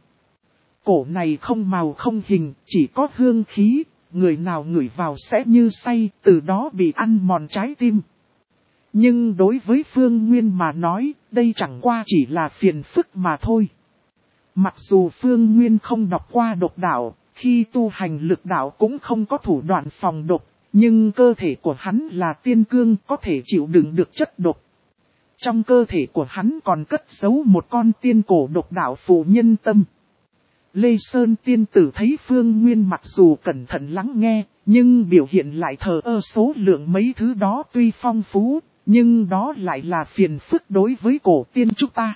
Cổ này không màu không hình, chỉ có hương khí, người nào ngửi vào sẽ như say, từ đó bị ăn mòn trái tim. Nhưng đối với Phương Nguyên mà nói, đây chẳng qua chỉ là phiền phức mà thôi. Mặc dù Phương Nguyên không đọc qua độc đạo, khi tu hành lực đạo cũng không có thủ đoạn phòng độc, nhưng cơ thể của hắn là tiên cương có thể chịu đựng được chất độc. Trong cơ thể của hắn còn cất giấu một con tiên cổ độc đạo phù nhân tâm. Lê Sơn tiên tử thấy Phương Nguyên mặc dù cẩn thận lắng nghe, nhưng biểu hiện lại thờ ơ. Số lượng mấy thứ đó tuy phong phú, nhưng đó lại là phiền phức đối với cổ tiên chúng ta.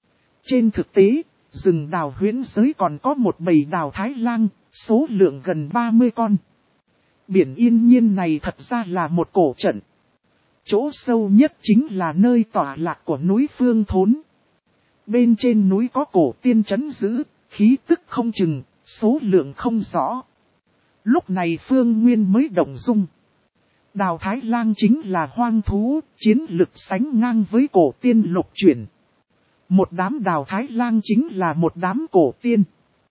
Trên thực tế, rừng đào huyễn giới còn có một bầy đào Thái Lang, số lượng gần ba mươi con. Biển yên nhiên này thật ra là một cổ trận. Chỗ sâu nhất chính là nơi tọa lạc của núi Phương Thốn. Bên trên núi có cổ tiên trấn giữ, khí tức không chừng, số lượng không rõ. Lúc này Phương Nguyên mới động dung. Đào Thái Lang chính là hoang thú, chiến lực sánh ngang với cổ tiên lục chuyển. Một đám đào Thái Lang chính là một đám cổ tiên.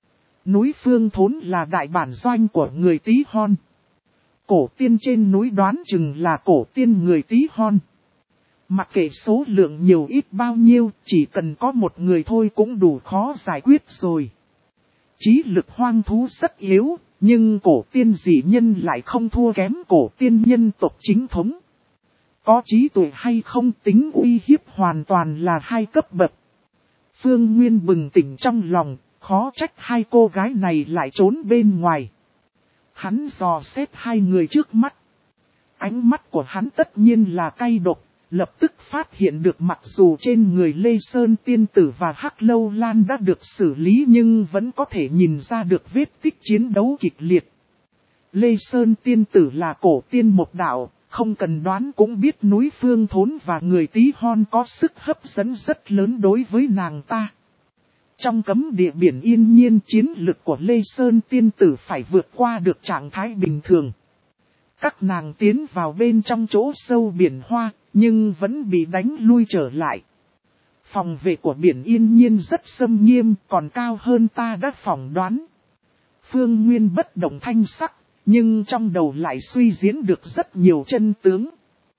Núi Phương Thốn là đại bản doanh của người Tí Hon. Cổ tiên trên núi đoán chừng là cổ tiên người Tí Hon. Mặc kệ số lượng nhiều ít bao nhiêu, chỉ cần có một người thôi cũng đủ khó giải quyết rồi. Trí lực hoang thú rất yếu, nhưng cổ tiên dị nhân lại không thua kém cổ tiên nhân tộc chính thống. Có trí tuệ hay không, tính uy hiếp hoàn toàn là hai cấp bậc. Phương Nguyên bừng tỉnh trong lòng, khó trách hai cô gái này lại trốn bên ngoài. Hắn dò xét hai người trước mắt. Ánh mắt của hắn tất nhiên là cay độc, lập tức phát hiện được mặc dù trên người Lê Sơn tiên tử và Hắc Lâu Lan đã được xử lý nhưng vẫn có thể nhìn ra được vết tích chiến đấu kịch liệt. Lê Sơn tiên tử là cổ tiên một đạo, không cần đoán cũng biết núi Phương Thốn và người Tí Hon có sức hấp dẫn rất lớn đối với nàng ta. Trong cấm địa biển yên nhiên, chiến lực của Lê Sơn tiên tử phải vượt qua được trạng thái bình thường. Các nàng tiến vào bên trong chỗ sâu biển hoa, nhưng vẫn bị đánh lui trở lại. Phòng vệ của biển yên nhiên rất xâm nghiêm, còn cao hơn ta đã phỏng đoán. Phương Nguyên bất động thanh sắc, nhưng trong đầu lại suy diễn được rất nhiều chân tướng.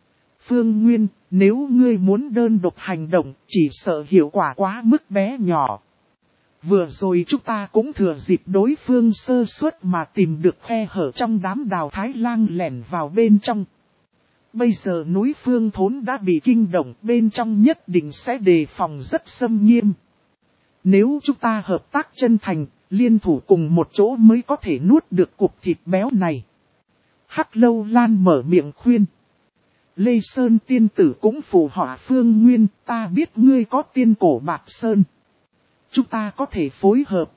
Phương Nguyên, nếu ngươi muốn đơn độc hành động, chỉ sợ hiệu quả quá mức bé nhỏ. Vừa rồi chúng ta cũng thừa dịp đối phương sơ suất mà tìm được khe hở trong đám đào Thái Lang lẻn vào bên trong. Bây giờ núi Phương Thốn đã bị kinh động, bên trong nhất định sẽ đề phòng rất xâm nghiêm. Nếu chúng ta hợp tác chân thành, liên thủ cùng một chỗ mới có thể nuốt được cục thịt béo này. Hắc Lâu Lan mở miệng khuyên. Lê Sơn tiên tử cũng phù họa Phương Nguyên, ta biết ngươi có tiên cổ Bạc Sơn. Chúng ta có thể phối hợp.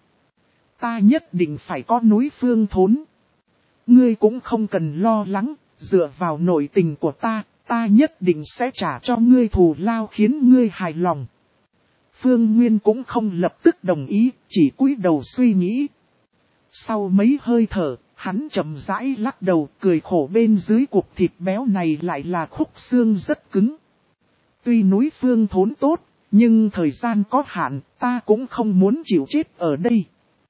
Ta nhất định phải có núi Phương Thốn. Ngươi cũng không cần lo lắng, dựa vào nội tình của ta, ta nhất định sẽ trả cho ngươi thù lao khiến ngươi hài lòng. Phương Nguyên cũng không lập tức đồng ý, chỉ cúi đầu suy nghĩ. Sau mấy hơi thở, hắn chậm rãi lắc đầu, cười khổ bên dưới cục thịt béo này lại là khúc xương rất cứng. Tuy núi Phương Thốn tốt, nhưng thời gian có hạn, ta cũng không muốn chịu chết ở đây.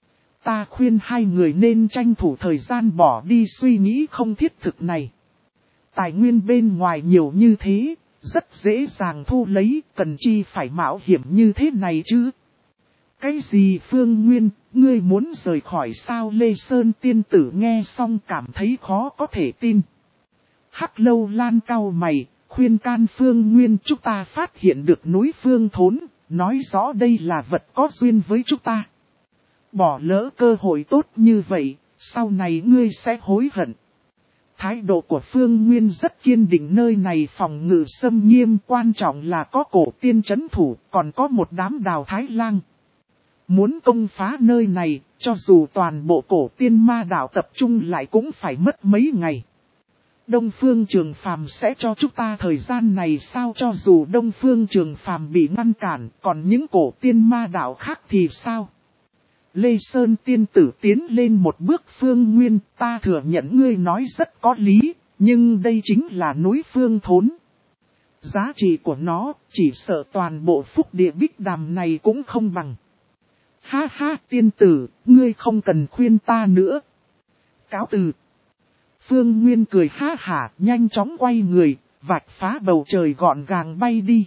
Ta khuyên hai người nên tranh thủ thời gian bỏ đi suy nghĩ không thiết thực này. Tài nguyên bên ngoài nhiều như thế, rất dễ dàng thu lấy, cần chi phải mạo hiểm như thế này chứ. Cái gì Phương Nguyên, ngươi muốn rời khỏi sao? Lê Sơn tiên tử nghe xong cảm thấy khó có thể tin. Hắc Lâu Lan cau mày, khuyên can Phương Nguyên, chúng ta phát hiện được núi Phương Thốn, nói rõ đây là vật có duyên với chúng ta. Bỏ lỡ cơ hội tốt như vậy, sau này ngươi sẽ hối hận. Thái độ của Phương Nguyên rất kiên định, nơi này phòng ngự xâm nghiêm, quan trọng là có cổ tiên trấn thủ, còn có một đám đào Thái Lang. Muốn công phá nơi này, cho dù toàn bộ cổ tiên ma đạo tập trung lại cũng phải mất mấy ngày. Đông Phương Trường Phàm sẽ cho chúng ta thời gian này sao? Cho dù Đông Phương Trường Phàm bị ngăn cản, còn những cổ tiên ma đạo khác thì sao? Lê Sơn tiên tử tiến lên một bước. Phương Nguyên, ta thừa nhận ngươi nói rất có lý, nhưng đây chính là núi Phương Thốn. Giá trị của nó, chỉ sợ toàn bộ phúc địa Bích Đàm này cũng không bằng. Ha ha, tiên tử, ngươi không cần khuyên ta nữa. Cáo từ. Phương Nguyên cười ha hả, nhanh chóng quay người, vạch phá bầu trời gọn gàng bay đi.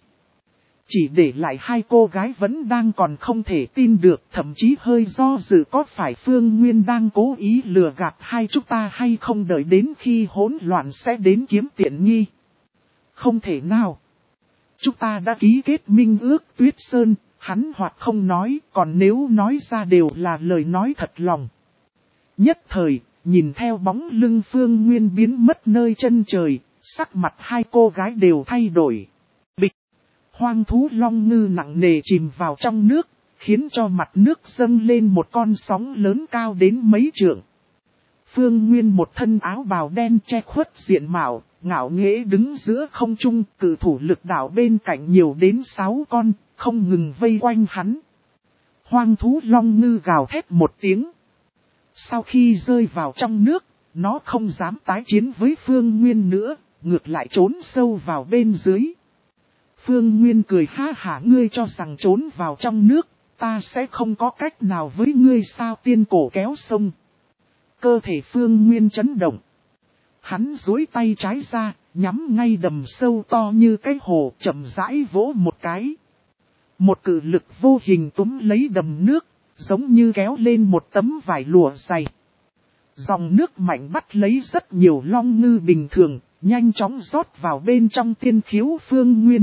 Chỉ để lại hai cô gái vẫn đang còn không thể tin được, thậm chí hơi do dự có phải Phương Nguyên đang cố ý lừa gạt hai chúng ta hay không, đợi đến khi hỗn loạn sẽ đến kiếm tiện nghi. Không thể nào. Chúng ta đã ký kết minh ước Tuyết Sơn, hắn hoặc không nói, còn nếu nói ra đều là lời nói thật lòng. Nhất thời, nhìn theo bóng lưng Phương Nguyên biến mất nơi chân trời, sắc mặt hai cô gái đều thay đổi. Bịch! Hoang thú long ngư nặng nề chìm vào trong nước, khiến cho mặt nước dâng lên một con sóng lớn cao đến mấy trượng. Phương Nguyên một thân áo bào đen che khuất diện mạo, ngạo nghễ đứng giữa không trung, cự thủ lực đạo bên cạnh nhiều đến sáu con, không ngừng vây quanh hắn. Hoang thú long ngư gào thét một tiếng. Sau khi rơi vào trong nước, nó không dám tái chiến với Phương Nguyên nữa, ngược lại trốn sâu vào bên dưới. Phương Nguyên cười ha hả, ngươi cho rằng trốn vào trong nước, ta sẽ không có cách nào với ngươi sao? Tiên cổ kéo sông. Cơ thể Phương Nguyên chấn động. Hắn duỗi tay trái ra, nhắm ngay đầm sâu to như cái hồ, chậm rãi vỗ một cái. Một cự lực vô hình túm lấy đầm nước, giống như kéo lên một tấm vải lụa dày. Dòng nước mạnh bắt lấy rất nhiều long ngư bình thường, nhanh chóng rót vào bên trong tiên khiếu Phương Nguyên.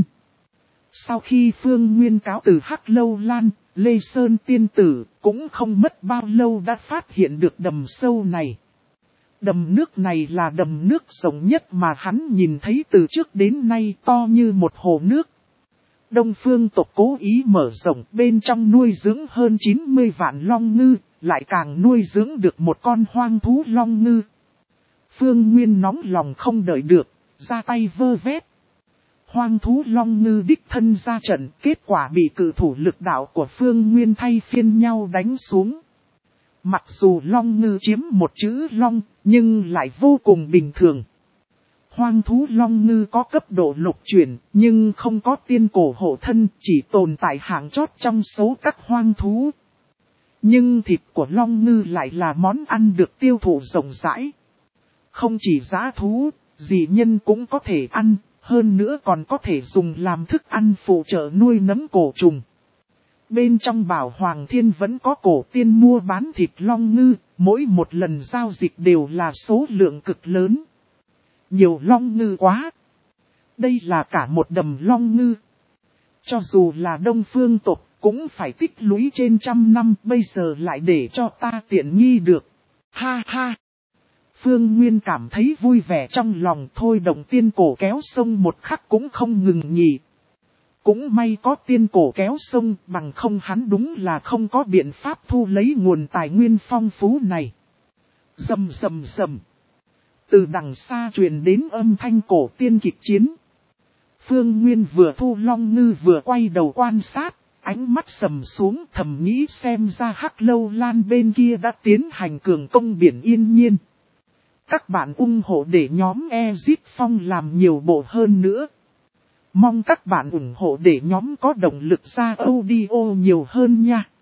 Sau khi Phương Nguyên cáo từ Hắc Lâu Lan, Lê Sơn tiên tử cũng không mất bao lâu đã phát hiện được đầm sâu này. Đầm nước này là đầm nước rộng nhất mà hắn nhìn thấy từ trước đến nay, to như một hồ nước. Đông Phương tộc cố ý mở rộng, bên trong nuôi dưỡng hơn chín mươi vạn long ngư, lại càng nuôi dưỡng được một con hoang thú long ngư. Phương Nguyên nóng lòng không đợi được, ra tay vơ vét. Hoang thú long ngư đích thân ra trận, kết quả bị cự thủ lực đạo của Phương Nguyên thay phiên nhau đánh xuống. Mặc dù long ngư chiếm một chữ long, nhưng lại vô cùng bình thường. Hoang thú long ngư có cấp độ lục chuyển, nhưng không có tiên cổ hộ thân, chỉ tồn tại hạng chót trong số các hoang thú. Nhưng thịt của long ngư lại là món ăn được tiêu thụ rộng rãi. Không chỉ dã thú, dị nhân cũng có thể ăn, hơn nữa còn có thể dùng làm thức ăn phụ trợ nuôi nấng cổ trùng. Bên trong Bảo Hoàng Thiên vẫn có cổ tiên mua bán thịt long ngư, mỗi một lần giao dịch đều là số lượng cực lớn. Nhiều long ngư quá. Đây là cả một đầm long ngư. Cho dù là Đông Phương tộc cũng phải tích lũy trên trăm năm, bây giờ lại để cho ta tiện nghi được. Ha ha! Phương Nguyên cảm thấy vui vẻ trong lòng, thôi động tiên cổ kéo sông một khắc cũng không ngừng nghỉ. Cũng may có tiên cổ kéo sông, bằng không hắn đúng là không có biện pháp thu lấy nguồn tài nguyên phong phú này. Rầm rầm rầm. Từ đằng xa truyền đến âm thanh cổ tiên kịch chiến. Phương Nguyên vừa thu long ngư vừa quay đầu quan sát, ánh mắt sầm xuống thầm nghĩ xem ra Hắc Lâu Lan bên kia đã tiến hành cường công biển yên nhiên. Các bạn ủng hộ để nhóm Exit Phong làm nhiều bộ hơn nữa. Mong các bạn ủng hộ để nhóm có động lực ra audio nhiều hơn nha.